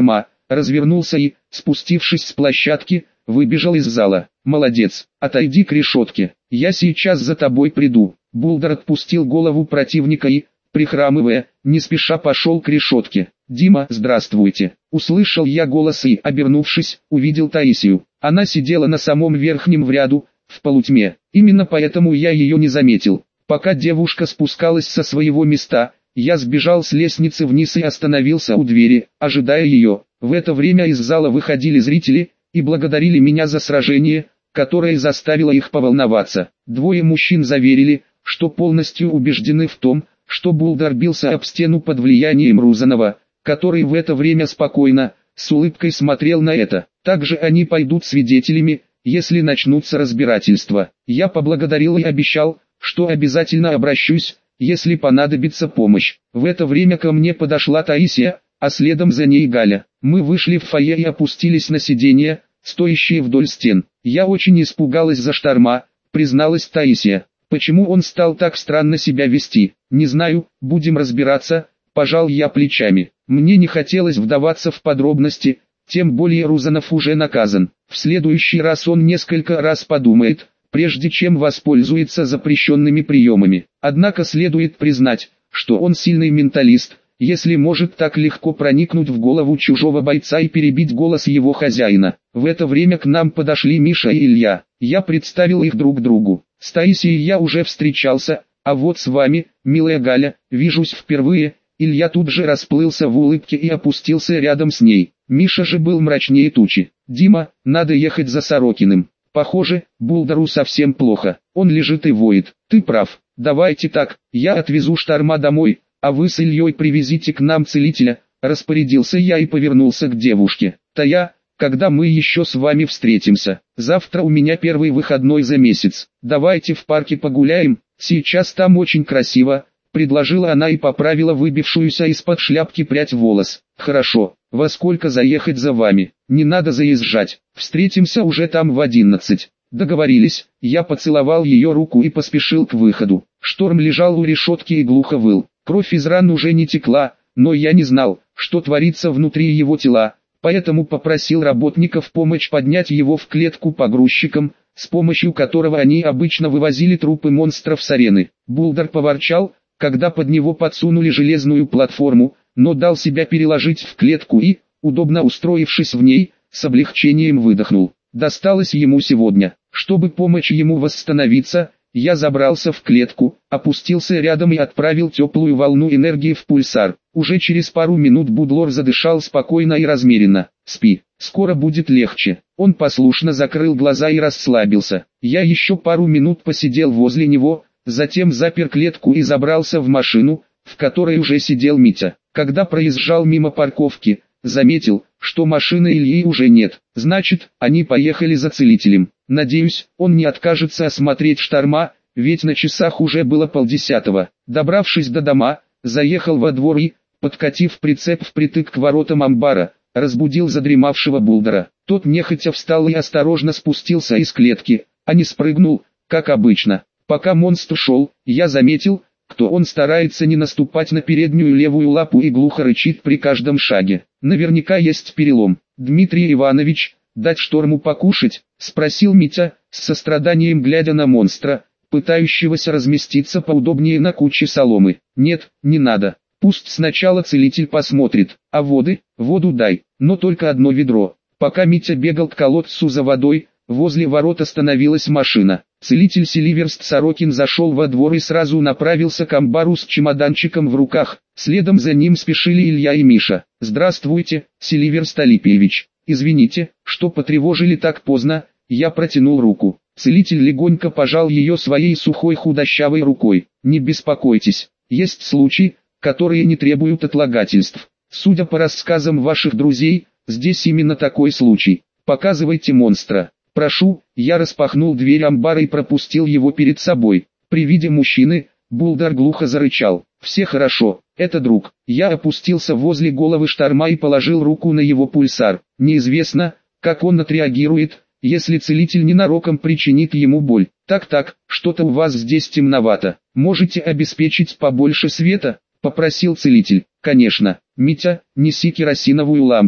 развернулся и, спустившись с площадки, выбежал из зала. «Молодец, отойди к решетке, я сейчас за тобой приду». Булдер отпустил голову противника и, прихрамывая, не спеша пошел к решетке. «Дима, здравствуйте!» Услышал я голос и, обернувшись, увидел Таисию. Она сидела на самом верхнем в ряду, в полутьме. Именно поэтому я ее не заметил. Пока девушка спускалась со своего места, я сбежал с лестницы вниз и остановился у двери, ожидая ее. В это время из зала выходили зрители и благодарили меня за сражение, которое заставило их поволноваться. Двое мужчин заверили, что полностью убеждены в том, что Булдер бился об стену под влиянием Рузанова, который в это время спокойно, с улыбкой смотрел на это. Также они пойдут свидетелями, если начнутся разбирательства. Я поблагодарил и обещал, что обязательно обращусь, если понадобится помощь. В это время ко мне подошла Таисия, а следом за ней Галя. Мы вышли в фойе и опустились на сиденья, стоящие вдоль стен. Я очень испугалась за Шторма, призналась Таисия. Почему он стал так странно себя вести? Не знаю, будем разбираться, пожал я плечами. Мне не хотелось вдаваться в подробности, тем более Рузанов уже наказан. В следующий раз он несколько раз подумает, прежде чем воспользуется запрещенными приемами. Однако следует признать, что он сильный менталист, если может так легко проникнуть в голову чужого бойца и перебить голос его хозяина. В это время к нам подошли Миша и Илья. Я представил их друг другу. С Таисией я уже встречался, а вот с вами, милая Галя, вижусь впервые. Илья тут же расплылся в улыбке и опустился рядом с ней. Миша же был мрачнее тучи. «Дима, надо ехать за Сорокиным. Похоже, Булдеру совсем плохо. Он лежит и воет. Ты прав. Давайте так, я отвезу Шторма домой, а вы с Ильей привезите к нам целителя». Распорядился я и повернулся к девушке. «Тая, когда мы еще с вами встретимся? Завтра у меня первый выходной за месяц. Давайте в парке погуляем, сейчас там очень красиво», предложила она и поправила выбившуюся из-под шляпки прядь волос. «Хорошо, во сколько заехать за вами? Не надо заезжать, встретимся уже там в одиннадцать». Договорились, я поцеловал ее руку и поспешил к выходу. Шторм лежал у решетки и глухо выл. Кровь из ран уже не текла, но я не знал, что творится внутри его тела, поэтому попросил работников помочь поднять его в клетку погрузчиком, с помощью которого они обычно вывозили трупы монстров с арены. Булдер поворчал, когда под него подсунули железную платформу, но дал себя переложить в клетку и, удобно устроившись в ней, с облегчением выдохнул. Досталось ему сегодня. Чтобы помочь ему восстановиться, я забрался в клетку, опустился рядом и отправил теплую волну энергии в пульсар. Уже через пару минут Будлор задышал спокойно и размеренно. «Спи, скоро будет легче». Он послушно закрыл глаза и расслабился. Я еще пару минут посидел возле него, затем запер клетку и забрался в машину, в которой уже сидел Митя. Когда проезжал мимо парковки, заметил, что машины Ильи уже нет. Значит, они поехали за целителем. Надеюсь, он не откажется осмотреть Шторма, ведь на часах уже было полдесятого. Добравшись до дома, заехал во двор и, подкатив прицеп впритык к воротам амбара, разбудил задремавшего Булдера. Тот нехотя встал и осторожно спустился из клетки, а не спрыгнул, как обычно. Пока монстр шел, я заметил, кто он старается не наступать на переднюю левую лапу и глухо рычит при каждом шаге. Наверняка есть перелом. «Дмитрий Иванович, дать Шторму покушать?» — спросил Митя, с состраданием глядя на монстра, пытающегося разместиться поудобнее на куче соломы. «Нет, не надо. Пусть сначала целитель посмотрит. А воды? Воду дай, но только одно ведро». Пока Митя бегал к колодцу за водой, возле ворот остановилась машина. Целитель Селиверст Сорокин зашел во двор и сразу направился к амбару с чемоданчиком в руках. Следом за ним спешили Илья и Миша. «Здравствуйте, Селиверст Алипьевич. Извините, что потревожили так поздно». Я протянул руку. Целитель легонько пожал ее своей сухой худощавой рукой. «Не беспокойтесь, есть случаи, которые не требуют отлагательств. Судя по рассказам ваших друзей, здесь именно такой случай. Показывайте монстра». «Прошу». Я распахнул дверь амбара и пропустил его перед собой. При виде мужчины, Булдер глухо зарычал. «Все хорошо, это друг». Я опустился возле головы Шторма и положил руку на его пульсар. Неизвестно, как он отреагирует, если целитель ненароком причинит ему боль. «Так-так, что-то у вас здесь темновато. Можете обеспечить побольше света?» — попросил целитель. «Конечно. Митя, неси керосиновую лампу».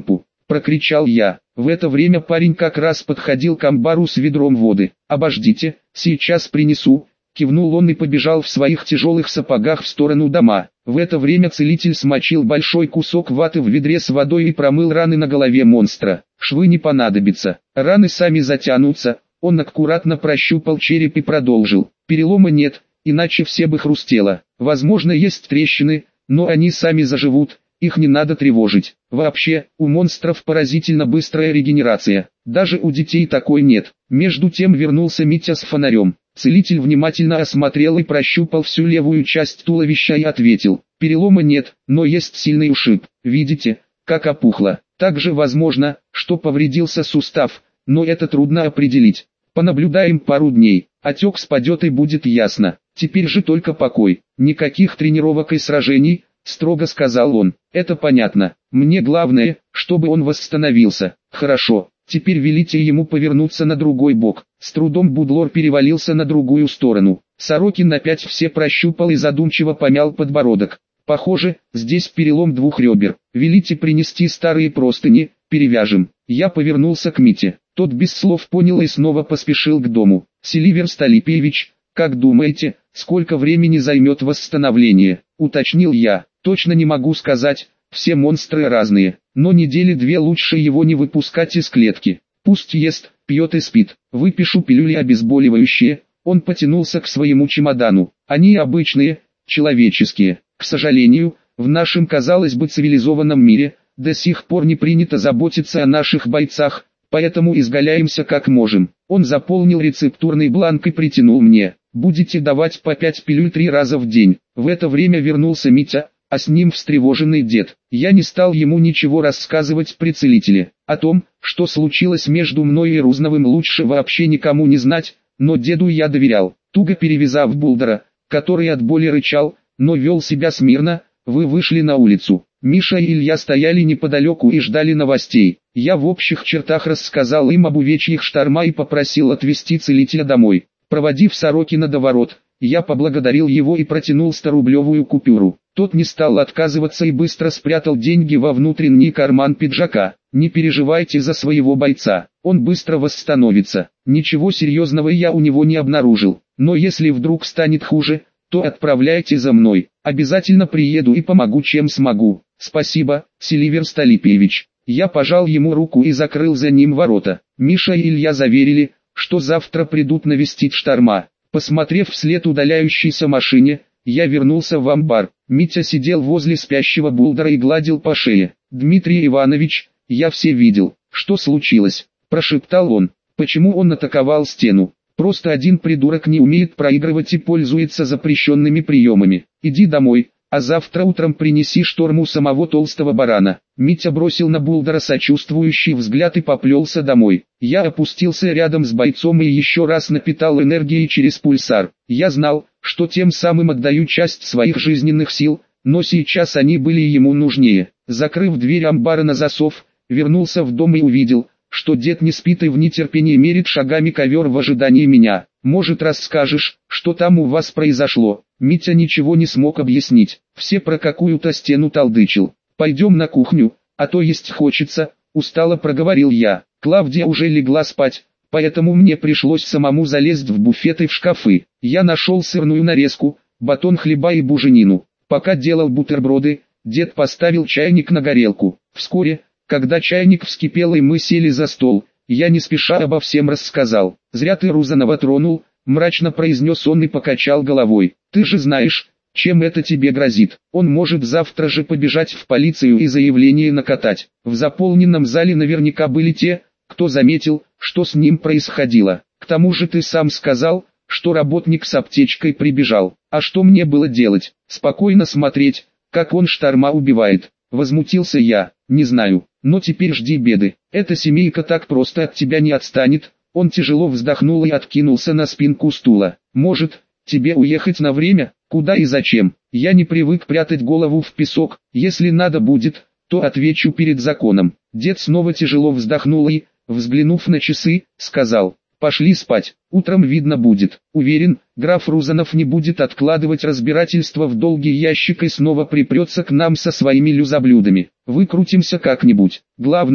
прокричал я. В это время парень как раз подходил к амбару с ведром воды. «Обождите, сейчас принесу», — кивнул он и побежал в своих тяжелых сапогах в сторону дома. В это время целитель смочил большой кусок ваты в ведре с водой и промыл раны на голове монстра. «Швы не понадобятся, раны сами затянутся». Он аккуратно прощупал череп и продолжил. «Перелома нет, иначе все бы хрустело. Возможно, есть трещины, но они сами заживут, их не надо тревожить. Вообще, у монстров поразительно быстрая регенерация. Даже у детей такой нет». Между тем вернулся Митя с фонарем. Целитель внимательно осмотрел и прощупал всю левую часть туловища и ответил. «Перелома нет, но есть сильный ушиб. Видите, как опухло. Также возможно, что повредился сустав, но это трудно определить. Понаблюдаем пару дней, отек спадет и будет ясно. Теперь же только покой, никаких тренировок и сражений», — строго сказал он. «Это понятно. Мне главное, чтобы он восстановился». «Хорошо, теперь велите ему повернуться на другой бок». С трудом Будлор перевалился на другую сторону. Сорокин опять все прощупал и задумчиво помял подбородок. «Похоже, здесь перелом двух ребер. Велите принести старые простыни, перевяжем». Я повернулся к Мите. Тот без слов понял и снова поспешил к дому. «Селивер Столипевич, как думаете, сколько времени займет восстановление?» — уточнил я. «Точно не могу сказать, все монстры разные, но недели две лучше его не выпускать из клетки. Пусть ест, пьет и спит. Выпишу пилюли обезболивающие». Он потянулся к своему чемодану. «Они обычные, человеческие. К сожалению, в нашем, казалось бы, цивилизованном мире до сих пор не принято заботиться о наших бойцах, поэтому изгаляемся как можем». Он заполнил рецептурный бланк и притянул мне. «Будете давать по пять пилюль три раза в день». В это время вернулся Митя, а с ним встревоженный дед. Я не стал ему ничего рассказывать при целителе. О том, что случилось между мной и Рузновым, лучше вообще никому не знать, но деду я доверял. Туго перевязав Булдера, который от боли рычал, но вел себя смирно, вы вышли на улицу. Миша и Илья стояли неподалеку и ждали новостей. Я в общих чертах рассказал им об увечьях Шторма и попросил отвезти целителя домой. Проводив Сорокина до ворот, я поблагодарил его и протянул сторублевую купюру. Тот не стал отказываться и быстро спрятал деньги во внутренний карман пиджака. «Не переживайте за своего бойца, он быстро восстановится. Ничего серьезного я у него не обнаружил, но если вдруг станет хуже, то отправляйте за мной. Обязательно приеду и помогу, чем смогу». «Спасибо, Селивер Столипевич». Я пожал ему руку и закрыл за ним ворота. Миша и Илья заверили, что завтра придут навестить Шторма. Посмотрев вслед удаляющейся машине, я вернулся в амбар. Митя сидел возле спящего Булдера и гладил по шее. «Дмитрий Иванович, я все видел. Что случилось?» – прошептал он. «Почему он атаковал стену? Просто один придурок не умеет проигрывать и пользуется запрещенными приемами. Иди домой, а завтра утром принеси Шторму самого толстого барана». Митя бросил на Булдера сочувствующий взгляд и поплелся домой. Я опустился рядом с бойцом и еще раз напитал энергией через пульсар. Я знал, что тем самым отдаю часть своих жизненных сил, но сейчас они были ему нужнее. Закрыв дверь амбара на засов, вернулся в дом и увидел, что дед не спит и в нетерпении мерит шагами ковер в ожидании меня. «Может, расскажешь, что там у вас произошло?» Митя ничего не смог объяснить, все про какую-то стену толдычил. «Пойдем на кухню, а то есть хочется», — устало проговорил я. Клавдия уже легла спать, поэтому мне пришлось самому залезть в буфеты и в шкафы. Я нашел сырную нарезку, батон хлеба и буженину. Пока делал бутерброды, дед поставил чайник на горелку. Вскоре, когда чайник вскипел и мы сели за стол, я не спеша обо всем рассказал. «Зря ты Рузанова тронул», — мрачно произнес он и покачал головой. «Ты же знаешь, чем это тебе грозит. Он может завтра же побежать в полицию и заявление накатать». В заполненном зале наверняка были те, кто заметил, что с ним происходило. «К тому же ты сам сказал, что работник с аптечкой прибежал. А что мне было делать? Спокойно смотреть, как он Шторма убивает?» Возмутился я. «Не знаю, но теперь жди беды. Эта семейка так просто от тебя не отстанет». Он тяжело вздохнул и откинулся на спинку стула. «Может, тебе уехать на время? Куда и зачем? Я не привык прятать голову в песок. Если надо будет, то отвечу перед законом». Дед снова тяжело вздохнул и, взглянув на часы, сказал: «Пошли спать, утром видно будет». Уверен, граф Рузанов не будет откладывать разбирательство в долгий ящик и снова припрется к нам со своими люзоблюдами. Выкрутимся как-нибудь. Главное,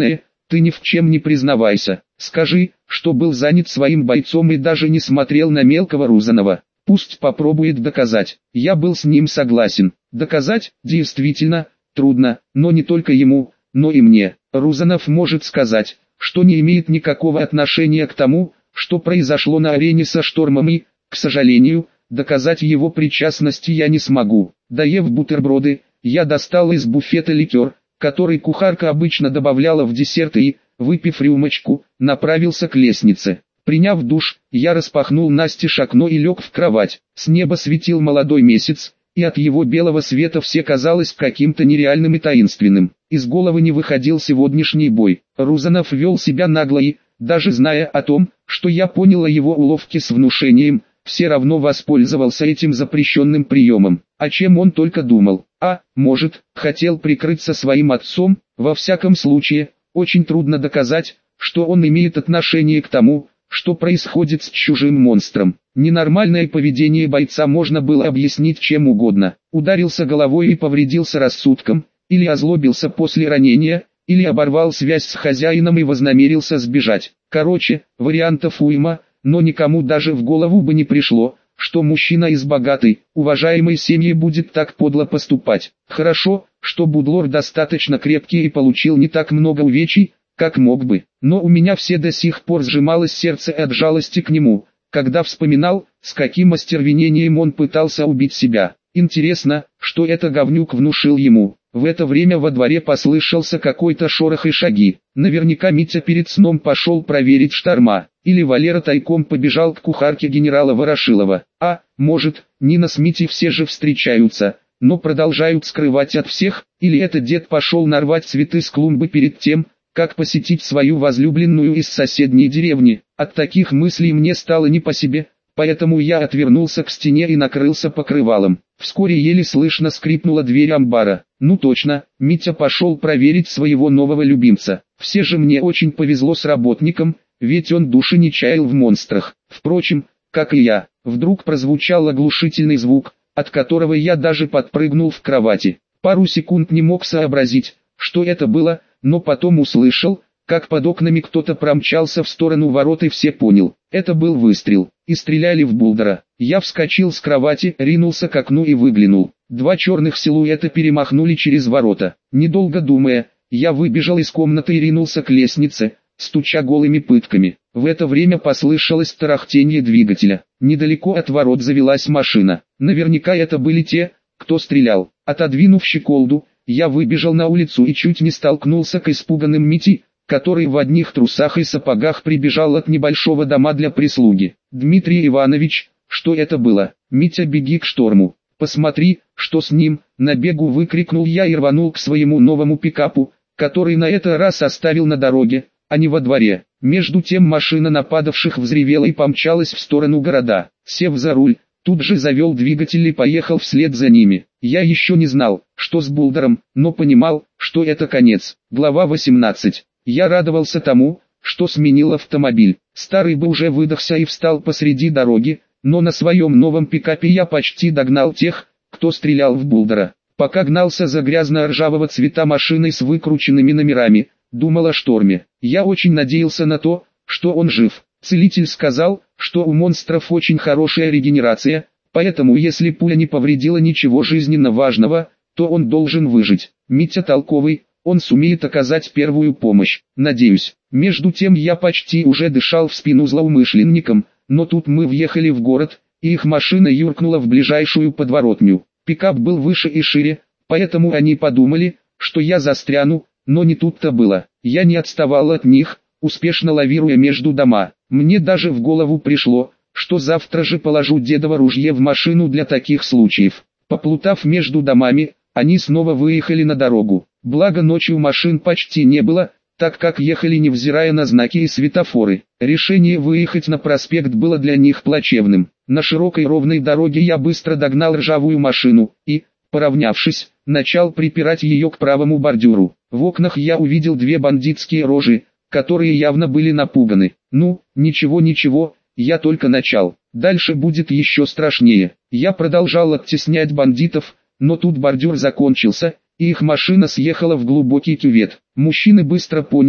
ты ни в чем не признавайся. Скажи, что был занят своим бойцом и даже не смотрел на мелкого Рузанова. Пусть попробует доказать. Я был с ним согласен. Доказать, действительно, трудно, но не только ему, но и мне. Рузанов может сказать, что не имеет никакого отношения к тому, что произошло на арене со Штормом и, к сожалению, доказать его причастности я не смогу. Доев бутерброды, я достал из буфета ликер, который кухарка обычно добавляла в десерт и, выпив рюмочку, направился к лестнице. Приняв душ, я распахнул настежь окно и лег в кровать. С неба светил молодой месяц, и от его белого света все казалось каким-то нереальным и таинственным. Из головы не выходил сегодняшний бой. Рузанов вел себя нагло и, даже зная о том, что я понял о его уловке с внушением, все равно воспользовался этим запрещенным приемом. О чем он только думал. А, может, хотел прикрыться своим отцом. Во всяком случае, очень трудно доказать, что он имеет отношение к тому, что происходит с чужим монстром. Ненормальное поведение бойца можно было объяснить чем угодно. Ударился головой и повредился рассудком, или озлобился после ранения, или оборвал связь с хозяином и вознамерился сбежать. Короче, вариантов уйма, но никому даже в голову бы не пришло, что мужчина из богатой, уважаемой семьи будет так подло поступать. Хорошо, что Будлор достаточно крепкий и получил не так много увечий, как мог бы. Но у меня все до сих пор сжималось сердце от жалости к нему, когда вспоминал, с каким остервенением он пытался убить себя. Интересно, что это говнюк внушил ему. В это время во дворе послышался какой-то шорох и шаги. Наверняка Митя перед сном пошел проверить Шторма, или Валера тайком побежал к кухарке генерала Ворошилова. А, может, Нина с Митей все же встречаются, но продолжают скрывать от всех, или этот дед пошел нарвать цветы с клумбы перед тем, как посетить свою возлюбленную из соседней деревни. От таких мыслей мне стало не по себе, поэтому я отвернулся к стене и накрылся покрывалом. Вскоре еле слышно скрипнула дверь амбара. Ну точно, Митя пошел проверить своего нового любимца. Все же мне очень повезло с работником, ведь он души не чаял в монстрах. Впрочем, как и я, вдруг прозвучал оглушительный звук, от которого я даже подпрыгнул в кровати. Пару секунд не мог сообразить, что это было, но потом услышал, как под окнами кто-то промчался в сторону ворот и все понял. Это был выстрел, и стреляли в Булдера. Я вскочил с кровати, ринулся к окну и выглянул. Два черных силуэта перемахнули через ворота. Недолго думая, я выбежал из комнаты и ринулся к лестнице, стуча голыми пытками. В это время послышалось тарахтение двигателя. Недалеко от ворот завелась машина. Наверняка это были те, кто стрелял. Отодвинув щеколду, я выбежал на улицу и чуть не столкнулся к испуганным Мити, который в одних трусах и сапогах прибежал от небольшого дома для прислуги. «Дмитрий Иванович, что это было? Митя, беги к Шторму. Посмотри, что с ним!» На бегу выкрикнул я и рванул к своему новому пикапу, который на этот раз оставил на дороге, а не во дворе. Между тем машина нападавших взревела и помчалась в сторону города. Сев за руль, тут же завел двигатель и поехал вслед за ними. Я еще не знал, что с Булдером, но понимал, что это конец. Глава восемнадцать. Я радовался тому, что сменил автомобиль. Старый бы уже выдохся и встал посреди дороги, но на своем новом пикапе я почти догнал тех, кто стрелял в Булдера. Пока гнался за грязно-ржавого цвета машиной с выкрученными номерами, думал о Шторме. Я очень надеялся на то, что он жив. Целитель сказал, что у монстров очень хорошая регенерация, поэтому если пуля не повредила ничего жизненно важного, то он должен выжить. Митя толковый, он сумеет оказать первую помощь, надеюсь. Между тем я почти уже дышал в спину злоумышленникам, но тут мы въехали в город, и их машина юркнула в ближайшую подворотню. Пикап был выше и шире, поэтому они подумали, что я застряну, но не тут-то было. Я не отставал от них, успешно лавируя между дома. Мне даже в голову пришло, что завтра же положу дедово ружье в машину для таких случаев. Поплутав между домами, они снова выехали на дорогу. Благо ночью машин почти не было, так как ехали невзирая на знаки и светофоры. Решение выехать на проспект было для них плачевным. На широкой ровной дороге я быстро догнал ржавую машину и, поравнявшись, начал припирать ее к правому бордюру. В окнах я увидел две бандитские рожи, которые явно были напуганы. Ну, ничего-ничего, я только начал. Дальше будет еще страшнее. Я продолжал оттеснять бандитов, но тут бордюр закончился, и их машина съехала в глубокий кювет. Мужчины быстро поняли,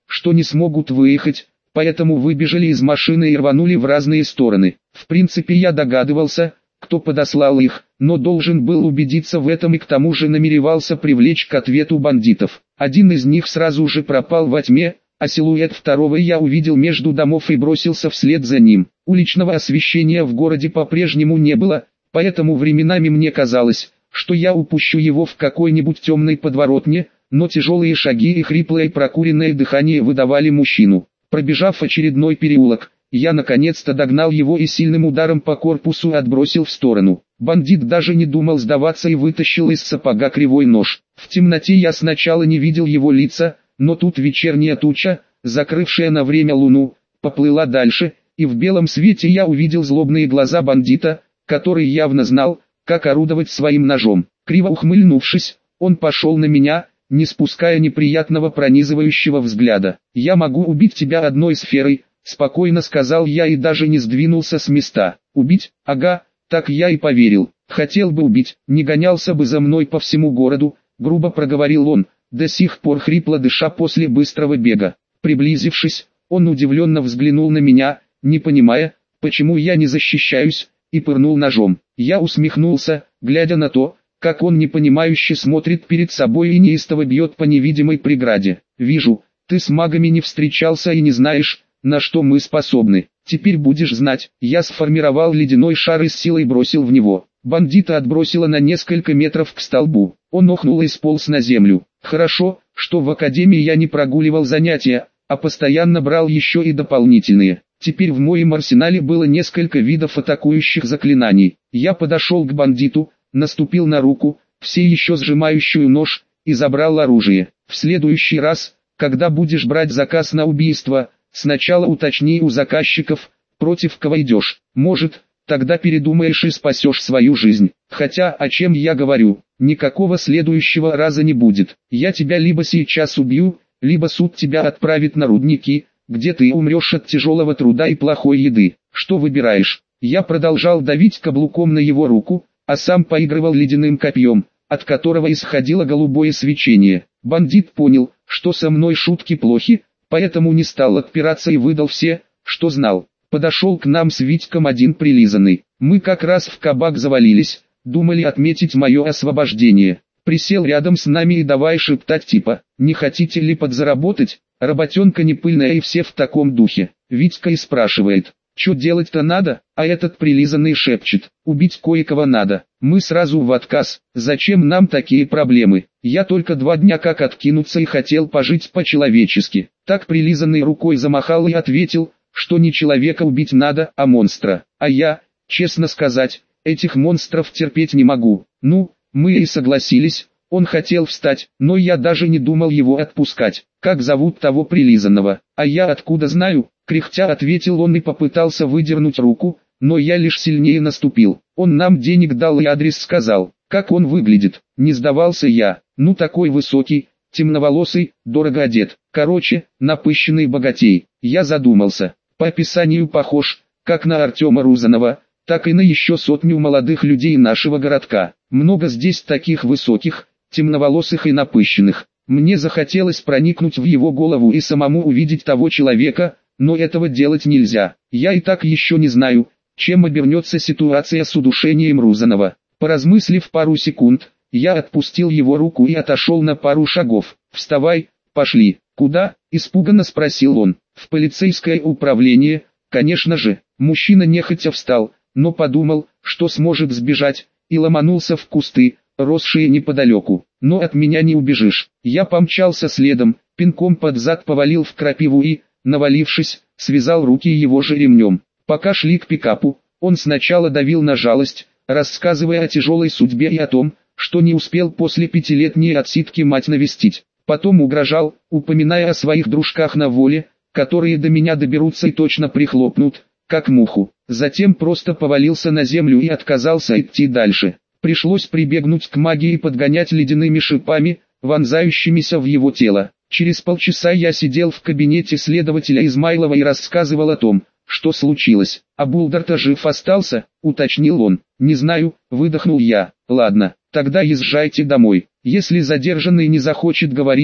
что не смогут выехать, поэтому выбежали из машины и рванули в разные стороны. В принципе, я догадывался, кто подослал их, но должен был убедиться в этом и к тому же намеревался привлечь к ответу бандитов. Один из них сразу же пропал во тьме, а силуэт второго я увидел между домов и бросился вслед за ним. Уличного освещения в городе по-прежнему не было, поэтому временами мне казалось, что я упущу его в какой-нибудь темной подворотне, но тяжелые шаги и хриплое прокуренное дыхание выдавали мужчину. Пробежав очередной переулок, я наконец-то догнал его и сильным ударом по корпусу отбросил в сторону. Бандит даже не думал сдаваться и вытащил из сапога кривой нож. В темноте я сначала не видел его лица, но тут вечерняя туча, закрывшая на время луну, поплыла дальше, и в белом свете я увидел злобные глаза бандита, который явно знал, как орудовать своим ножом. Криво ухмыльнувшись, он пошел на меня, не спуская неприятного пронизывающего взгляда. «Я могу убить тебя одной сферой», — спокойно сказал я и даже не сдвинулся с места. «Убить? Ага, так я и поверил. Хотел бы убить, не гонялся бы за мной по всему городу», — грубо проговорил он, до сих пор хрипло дыша после быстрого бега. Приблизившись, он удивленно взглянул на меня, не понимая, почему я не защищаюсь, и пырнул ножом. Я усмехнулся, глядя на то, как он непонимающе смотрит перед собой и неистово бьет по невидимой преграде. «Вижу, ты с магами не встречался и не знаешь, на что мы способны. Теперь будешь знать». Я сформировал ледяной шар и с силой бросил в него. Бандита отбросило на несколько метров к столбу. Он охнул и сполз на землю. Хорошо, что в академии я не прогуливал занятия, а постоянно брал еще и дополнительные. Теперь в моем арсенале было несколько видов атакующих заклинаний. Я подошел к бандиту, наступил на руку, все еще сжимающую нож, и забрал оружие. В следующий раз, когда будешь брать заказ на убийство, сначала уточни у заказчиков, против кого идешь. Может, тогда передумаешь и спасешь свою жизнь. Хотя, о чем я говорю, никакого следующего раза не будет. Я тебя либо сейчас убью, либо суд тебя отправит на рудники, где ты умрешь от тяжелого труда и плохой еды. Что выбираешь?» Я продолжал давить каблуком на его руку, а сам поигрывал ледяным копьем, от которого исходило голубое свечение. Бандит понял, что со мной шутки плохи, поэтому не стал отпираться и выдал все, что знал. Подошел к нам с Витьком один прилизанный. Мы как раз в кабак завалились, думали отметить мое освобождение. Присел рядом с нами и давай шептать типа: «Не хотите ли подзаработать? Работенка не пыльная», и все в таком духе. Витька и спрашивает: «Чё делать-то надо?» А этот прилизанный шепчет: «Убить кое-кого надо». Мы сразу в отказ: «Зачем нам такие проблемы? Я только два дня как откинуться и хотел пожить по-человечески». Так прилизанный рукой замахал и ответил, что не человека убить надо, а монстра. А я, честно сказать, этих монстров терпеть не могу. Ну, мы и согласились. Он хотел встать, но я даже не думал его отпускать. «Как зовут того прилизанного?» «А я откуда знаю?» Кряхтя ответил он и попытался выдернуть руку, но я лишь сильнее наступил. Он нам денег дал и адрес сказал. «Как он выглядит?» Не сдавался я. «Ну такой высокий, темноволосый, дорого одет. Короче, напыщенный богатей». Я задумался. По описанию похож, как на Артема Рузанова, так и на еще сотню молодых людей нашего городка. Много здесь таких высоких, темноволосых и напыщенных. Мне захотелось проникнуть в его голову и самому увидеть того человека, но этого делать нельзя. Я и так еще не знаю, чем обернется ситуация с удушением Рузанова. Поразмыслив пару секунд, я отпустил его руку и отошел на пару шагов. «Вставай, пошли». «Куда?» – испуганно спросил он. «В полицейское управление, конечно же». Мужчина нехотя встал, но подумал, что сможет сбежать, и ломанулся в кусты, росшие неподалеку. «Но от меня не убежишь». Я помчался следом, пинком под зад повалил в крапиву и, навалившись, связал руки его же ремнем. Пока шли к пикапу, он сначала давил на жалость, рассказывая о тяжелой судьбе и о том, что не успел после пятилетней отсидки мать навестить. Потом угрожал, упоминая о своих дружках на воле, которые до меня доберутся и точно прихлопнут, как муху. Затем просто повалился на землю и отказался идти дальше. Пришлось прибегнуть к магии и подгонять ледяными шипами, вонзающимися в его тело. Через полчаса я сидел в кабинете следователя Измайлова и рассказывал о том, что случилось. «А Булдар-то жив остался?» — уточнил он. «Не знаю», — выдохнул я. «Ладно, тогда езжайте домой. Если задержанный не захочет говорить,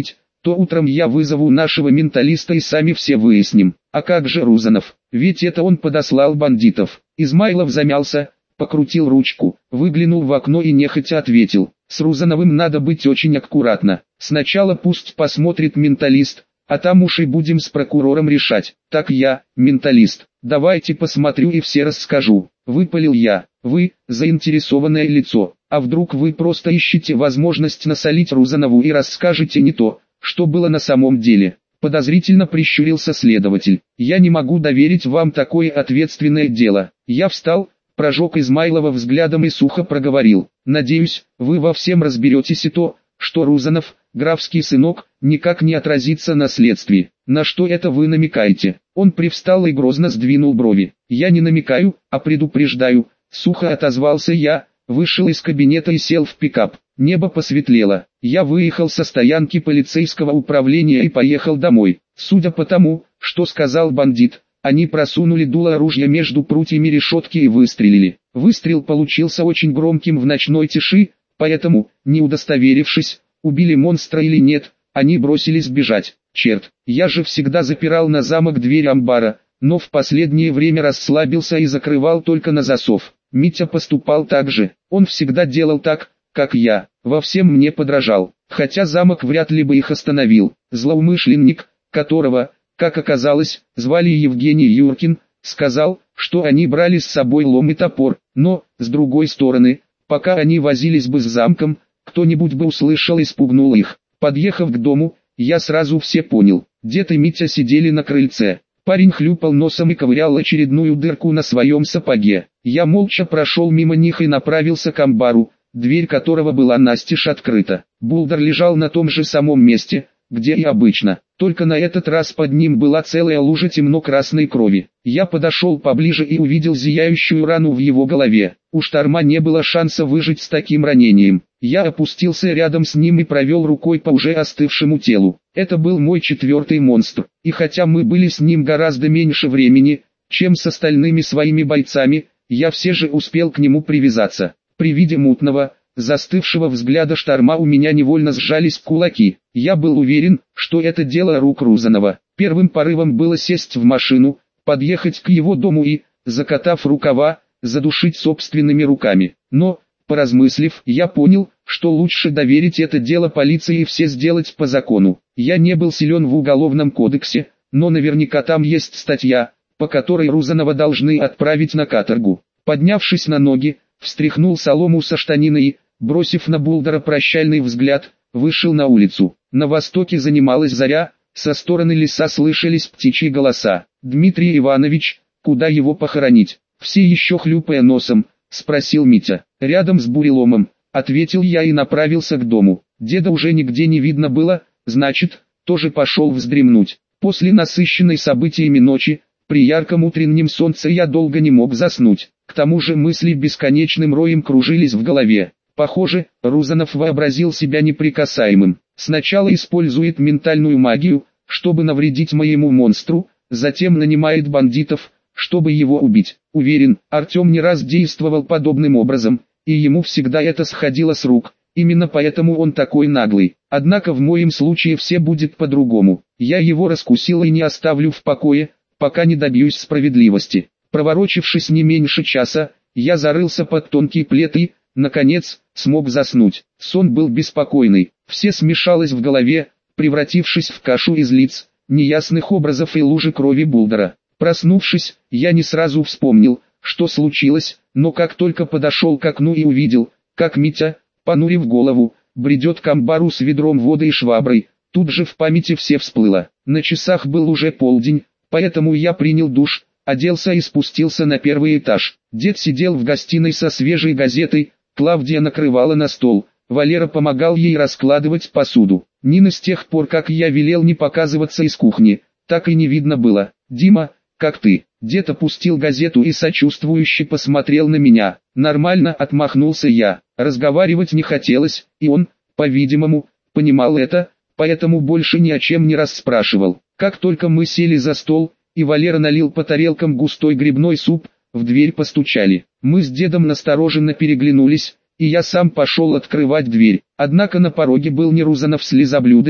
то утром я вызову нашего менталиста и сами все выясним. А как же Рузанов? Ведь это он подослал бандитов. Измайлов замялся, покрутил ручку, выглянул в окно и нехотя ответил: с Рузановым надо быть очень аккуратно. Сначала пусть посмотрит менталист, а там уж и будем с прокурором решать. Так я, менталист, давайте посмотрю и все расскажу. Выпалил я. Вы, заинтересованное лицо, а вдруг вы просто ищете возможность насолить Рузанову и расскажете не то, что было на самом деле? Подозрительно прищурился следователь. Я не могу доверить вам такое ответственное дело. Я встал, прожег Измайлова взглядом и сухо проговорил: надеюсь, вы во всем разберетесь и то, что Рузанов, графский сынок, никак не отразится на следствии. На что это вы намекаете? Он привстал и грозно сдвинул брови. Я не намекаю, а предупреждаю. Сухо отозвался я, вышел из кабинета и сел в пикап. Небо посветлело. Я выехал со стоянки полицейского управления и поехал домой. Судя по тому, что сказал бандит, они просунули дуло оружия между прутьями решетки и выстрелили. Выстрел получился очень громким в ночной тиши, поэтому, не удостоверившись, убили монстра или нет, они бросились бежать. Черт, я же всегда запирал на замок дверь амбара, но в последнее время расслабился и закрывал только на засов. Митя поступал так же. Он всегда делал так, как я, во всем мне подражал, хотя замок вряд ли бы их остановил. Злоумышленник, которого, как оказалось, звали Евгений Юркин, сказал, что они брали с собой лом и топор, но, с другой стороны, пока они возились бы с замком, кто-нибудь бы услышал и спугнул их. Подъехав к дому, я сразу все понял. Дед и Митя сидели на крыльце. Парень хлюпал носом и ковырял очередную дырку на своем сапоге. Я молча прошел мимо них и направился к амбару, дверь которого была настежь открыта. Булдер лежал на том же самом месте, где и обычно, только на этот раз под ним была целая лужа темно-красной крови. Я подошел поближе и увидел зияющую рану в его голове. У Шторма не было шанса выжить с таким ранением. Я опустился рядом с ним и провел рукой по уже остывшему телу. Это был мой четвертый монстр, и хотя мы были с ним гораздо меньше времени, чем с остальными своими бойцами, я все же успел к нему привязаться. При виде мутного, застывшего взгляда Шторма у меня невольно сжались кулаки. Я был уверен, что это дело рук Рузанова. Первым порывом было сесть в машину, подъехать к его дому и, закатав рукава, задушить собственными руками. Но, поразмыслив, я понял, что лучше доверить это дело полиции и все сделать по закону. Я не был силен в уголовном кодексе, но наверняка там есть статья, по которой Рузанова должны отправить на каторгу. Поднявшись на ноги, встряхнул солому со штанины и, бросив на Булдера прощальный взгляд, вышел на улицу. На востоке занималась заря, со стороны леса слышались птичьи голоса. «Дмитрий Иванович, куда его похоронить?» Все еще хлюпая носом, спросил Митя. «Рядом с буреломом», ответил я и направился к дому. Деда уже нигде не видно было, значит, тоже пошел вздремнуть. После насыщенной событиями ночи, при ярком утреннем солнце я долго не мог заснуть. К тому же мысли бесконечным роем кружились в голове. Похоже, Рузанов вообразил себя неприкасаемым. Сначала использует ментальную магию, чтобы навредить моему монстру, затем нанимает бандитов, чтобы его убить. Уверен, Артем не раз действовал подобным образом, и ему всегда это сходило с рук. Именно поэтому он такой наглый. Однако в моем случае все будет по-другому. Я его раскусил и не оставлю в покое, пока не добьюсь справедливости. Проворочившись не меньше часа, я зарылся под тонкий плед и, наконец, смог заснуть. Сон был беспокойный, все смешалось в голове, превратившись в кашу из лиц, неясных образов и лужи крови Булдера. Проснувшись, я не сразу вспомнил, что случилось, но как только подошел к окну и увидел, как Митя, понурив голову, бредет к амбару с ведром воды и шваброй, тут же в памяти все всплыло. На часах был уже полдень, поэтому я принял душ, оделся и спустился на первый этаж. Дед сидел в гостиной со свежей газетой, Клавдия накрывала на стол, Валера помогал ей раскладывать посуду. Нина с тех пор, как я велел не показываться из кухни, так и не видно было. «Дима, как ты?» Дед опустил газету и сочувствующе посмотрел на меня. «Нормально», — отмахнулся я. Разговаривать не хотелось, и он, по-видимому, понимал это, поэтому больше ни о чем не расспрашивал. Как только мы сели за стол, и Валера налил по тарелкам густой грибной суп, в дверь постучали. Мы с дедом настороженно переглянулись, и я сам пошел открывать дверь. Однако на пороге был не Рузанов с лизоблюдами,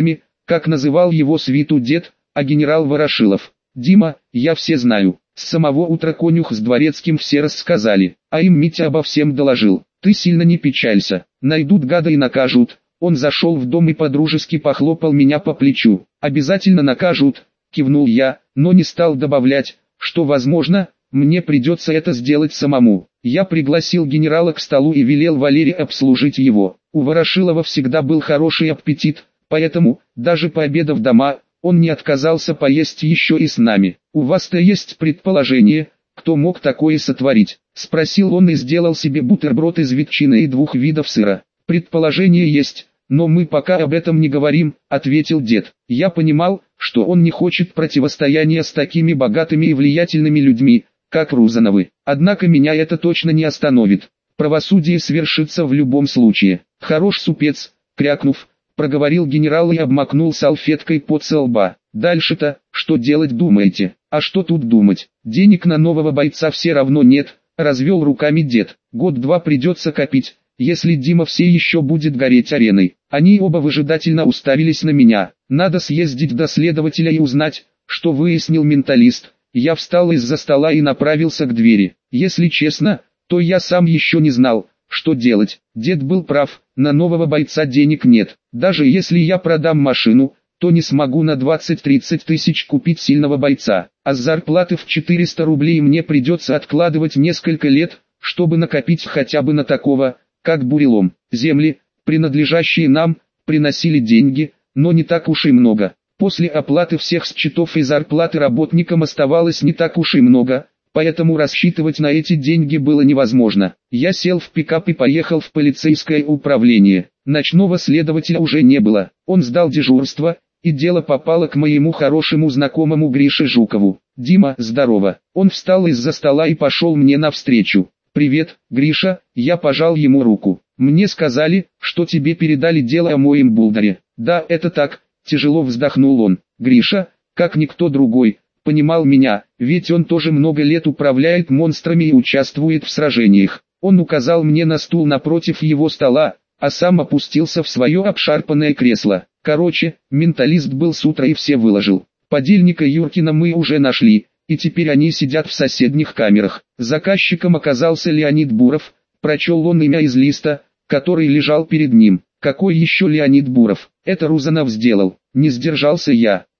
как называл его свиту дед, а генерал Ворошилов. Дима, я все знаю. С самого утра конюх с дворецким все рассказали, а им Митя обо всем доложил. Ты сильно не печалься, найдут гада и накажут. Он зашел в дом и подружески похлопал меня по плечу. Обязательно накажут, кивнул я, но не стал добавлять, что возможно, мне придется это сделать самому. Я пригласил генерала к столу и велел Валере обслужить его. У Ворошилова всегда был хороший аппетит, поэтому, даже пообедав дома, он не отказался поесть еще и с нами. «У вас-то есть предположение, кто мог такое сотворить?» — спросил он и сделал себе бутерброд из ветчины и двух видов сыра. «Предположение есть, но мы пока об этом не говорим», — ответил дед. Я понимал, что он не хочет противостояния с такими богатыми и влиятельными людьми, как Рузановы. Однако меня это точно не остановит. Правосудие свершится в любом случае. «Хорош супец», — крякнув, проговорил генерал и обмакнул салфеткой под со лба. «Дальше-то, что делать думаете?» «А что тут думать? Денег на нового бойца все равно нет», — развел руками дед. «Год-два придется копить, если Дима все еще будет гореть ареной». Они оба выжидательно уставились на меня. «Надо съездить до следователя и узнать, что выяснил менталист». Я встал из-за стола и направился к двери. Если честно, то я сам еще не знал, что делать. Дед был прав, на нового бойца денег нет. Даже если я продам машину, то не смогу на двадцать-тридцать тысяч купить сильного бойца. А с зарплаты в четыреста рублей мне придется откладывать несколько лет, чтобы накопить хотя бы на такого, как Бурелом. Земли, принадлежащие нам, приносили деньги, но не так уж и много. После оплаты всех счетов и зарплаты работникам оставалось не так уж и много, поэтому рассчитывать на эти деньги было невозможно. Я сел в пикап и поехал в полицейское управление. Ночного следователя уже не было, он сдал дежурство, и дело попало к моему хорошему знакомому Грише Жукову. «Дима, здорово!» Он встал из-за стола и пошел мне навстречу. «Привет, Гриша», я пожал ему руку. «Мне сказали, что тебе передали дело о моем Булдаре». «Да, это так», тяжело вздохнул он. Гриша, как никто другой, понимал меня, ведь он тоже много лет управляет монстрами и участвует в сражениях. Он указал мне на стул напротив его стола, а сам опустился в свое обшарпанное кресло. Короче, менталист был с утра и все выложил. Подельника Юркина мы уже нашли, и теперь они сидят в соседних камерах. Заказчиком оказался Леонид Буров, прочел он имя из листа, который лежал перед ним. «Какой еще Леонид Буров? Это Рузанов сделал», не сдержался я.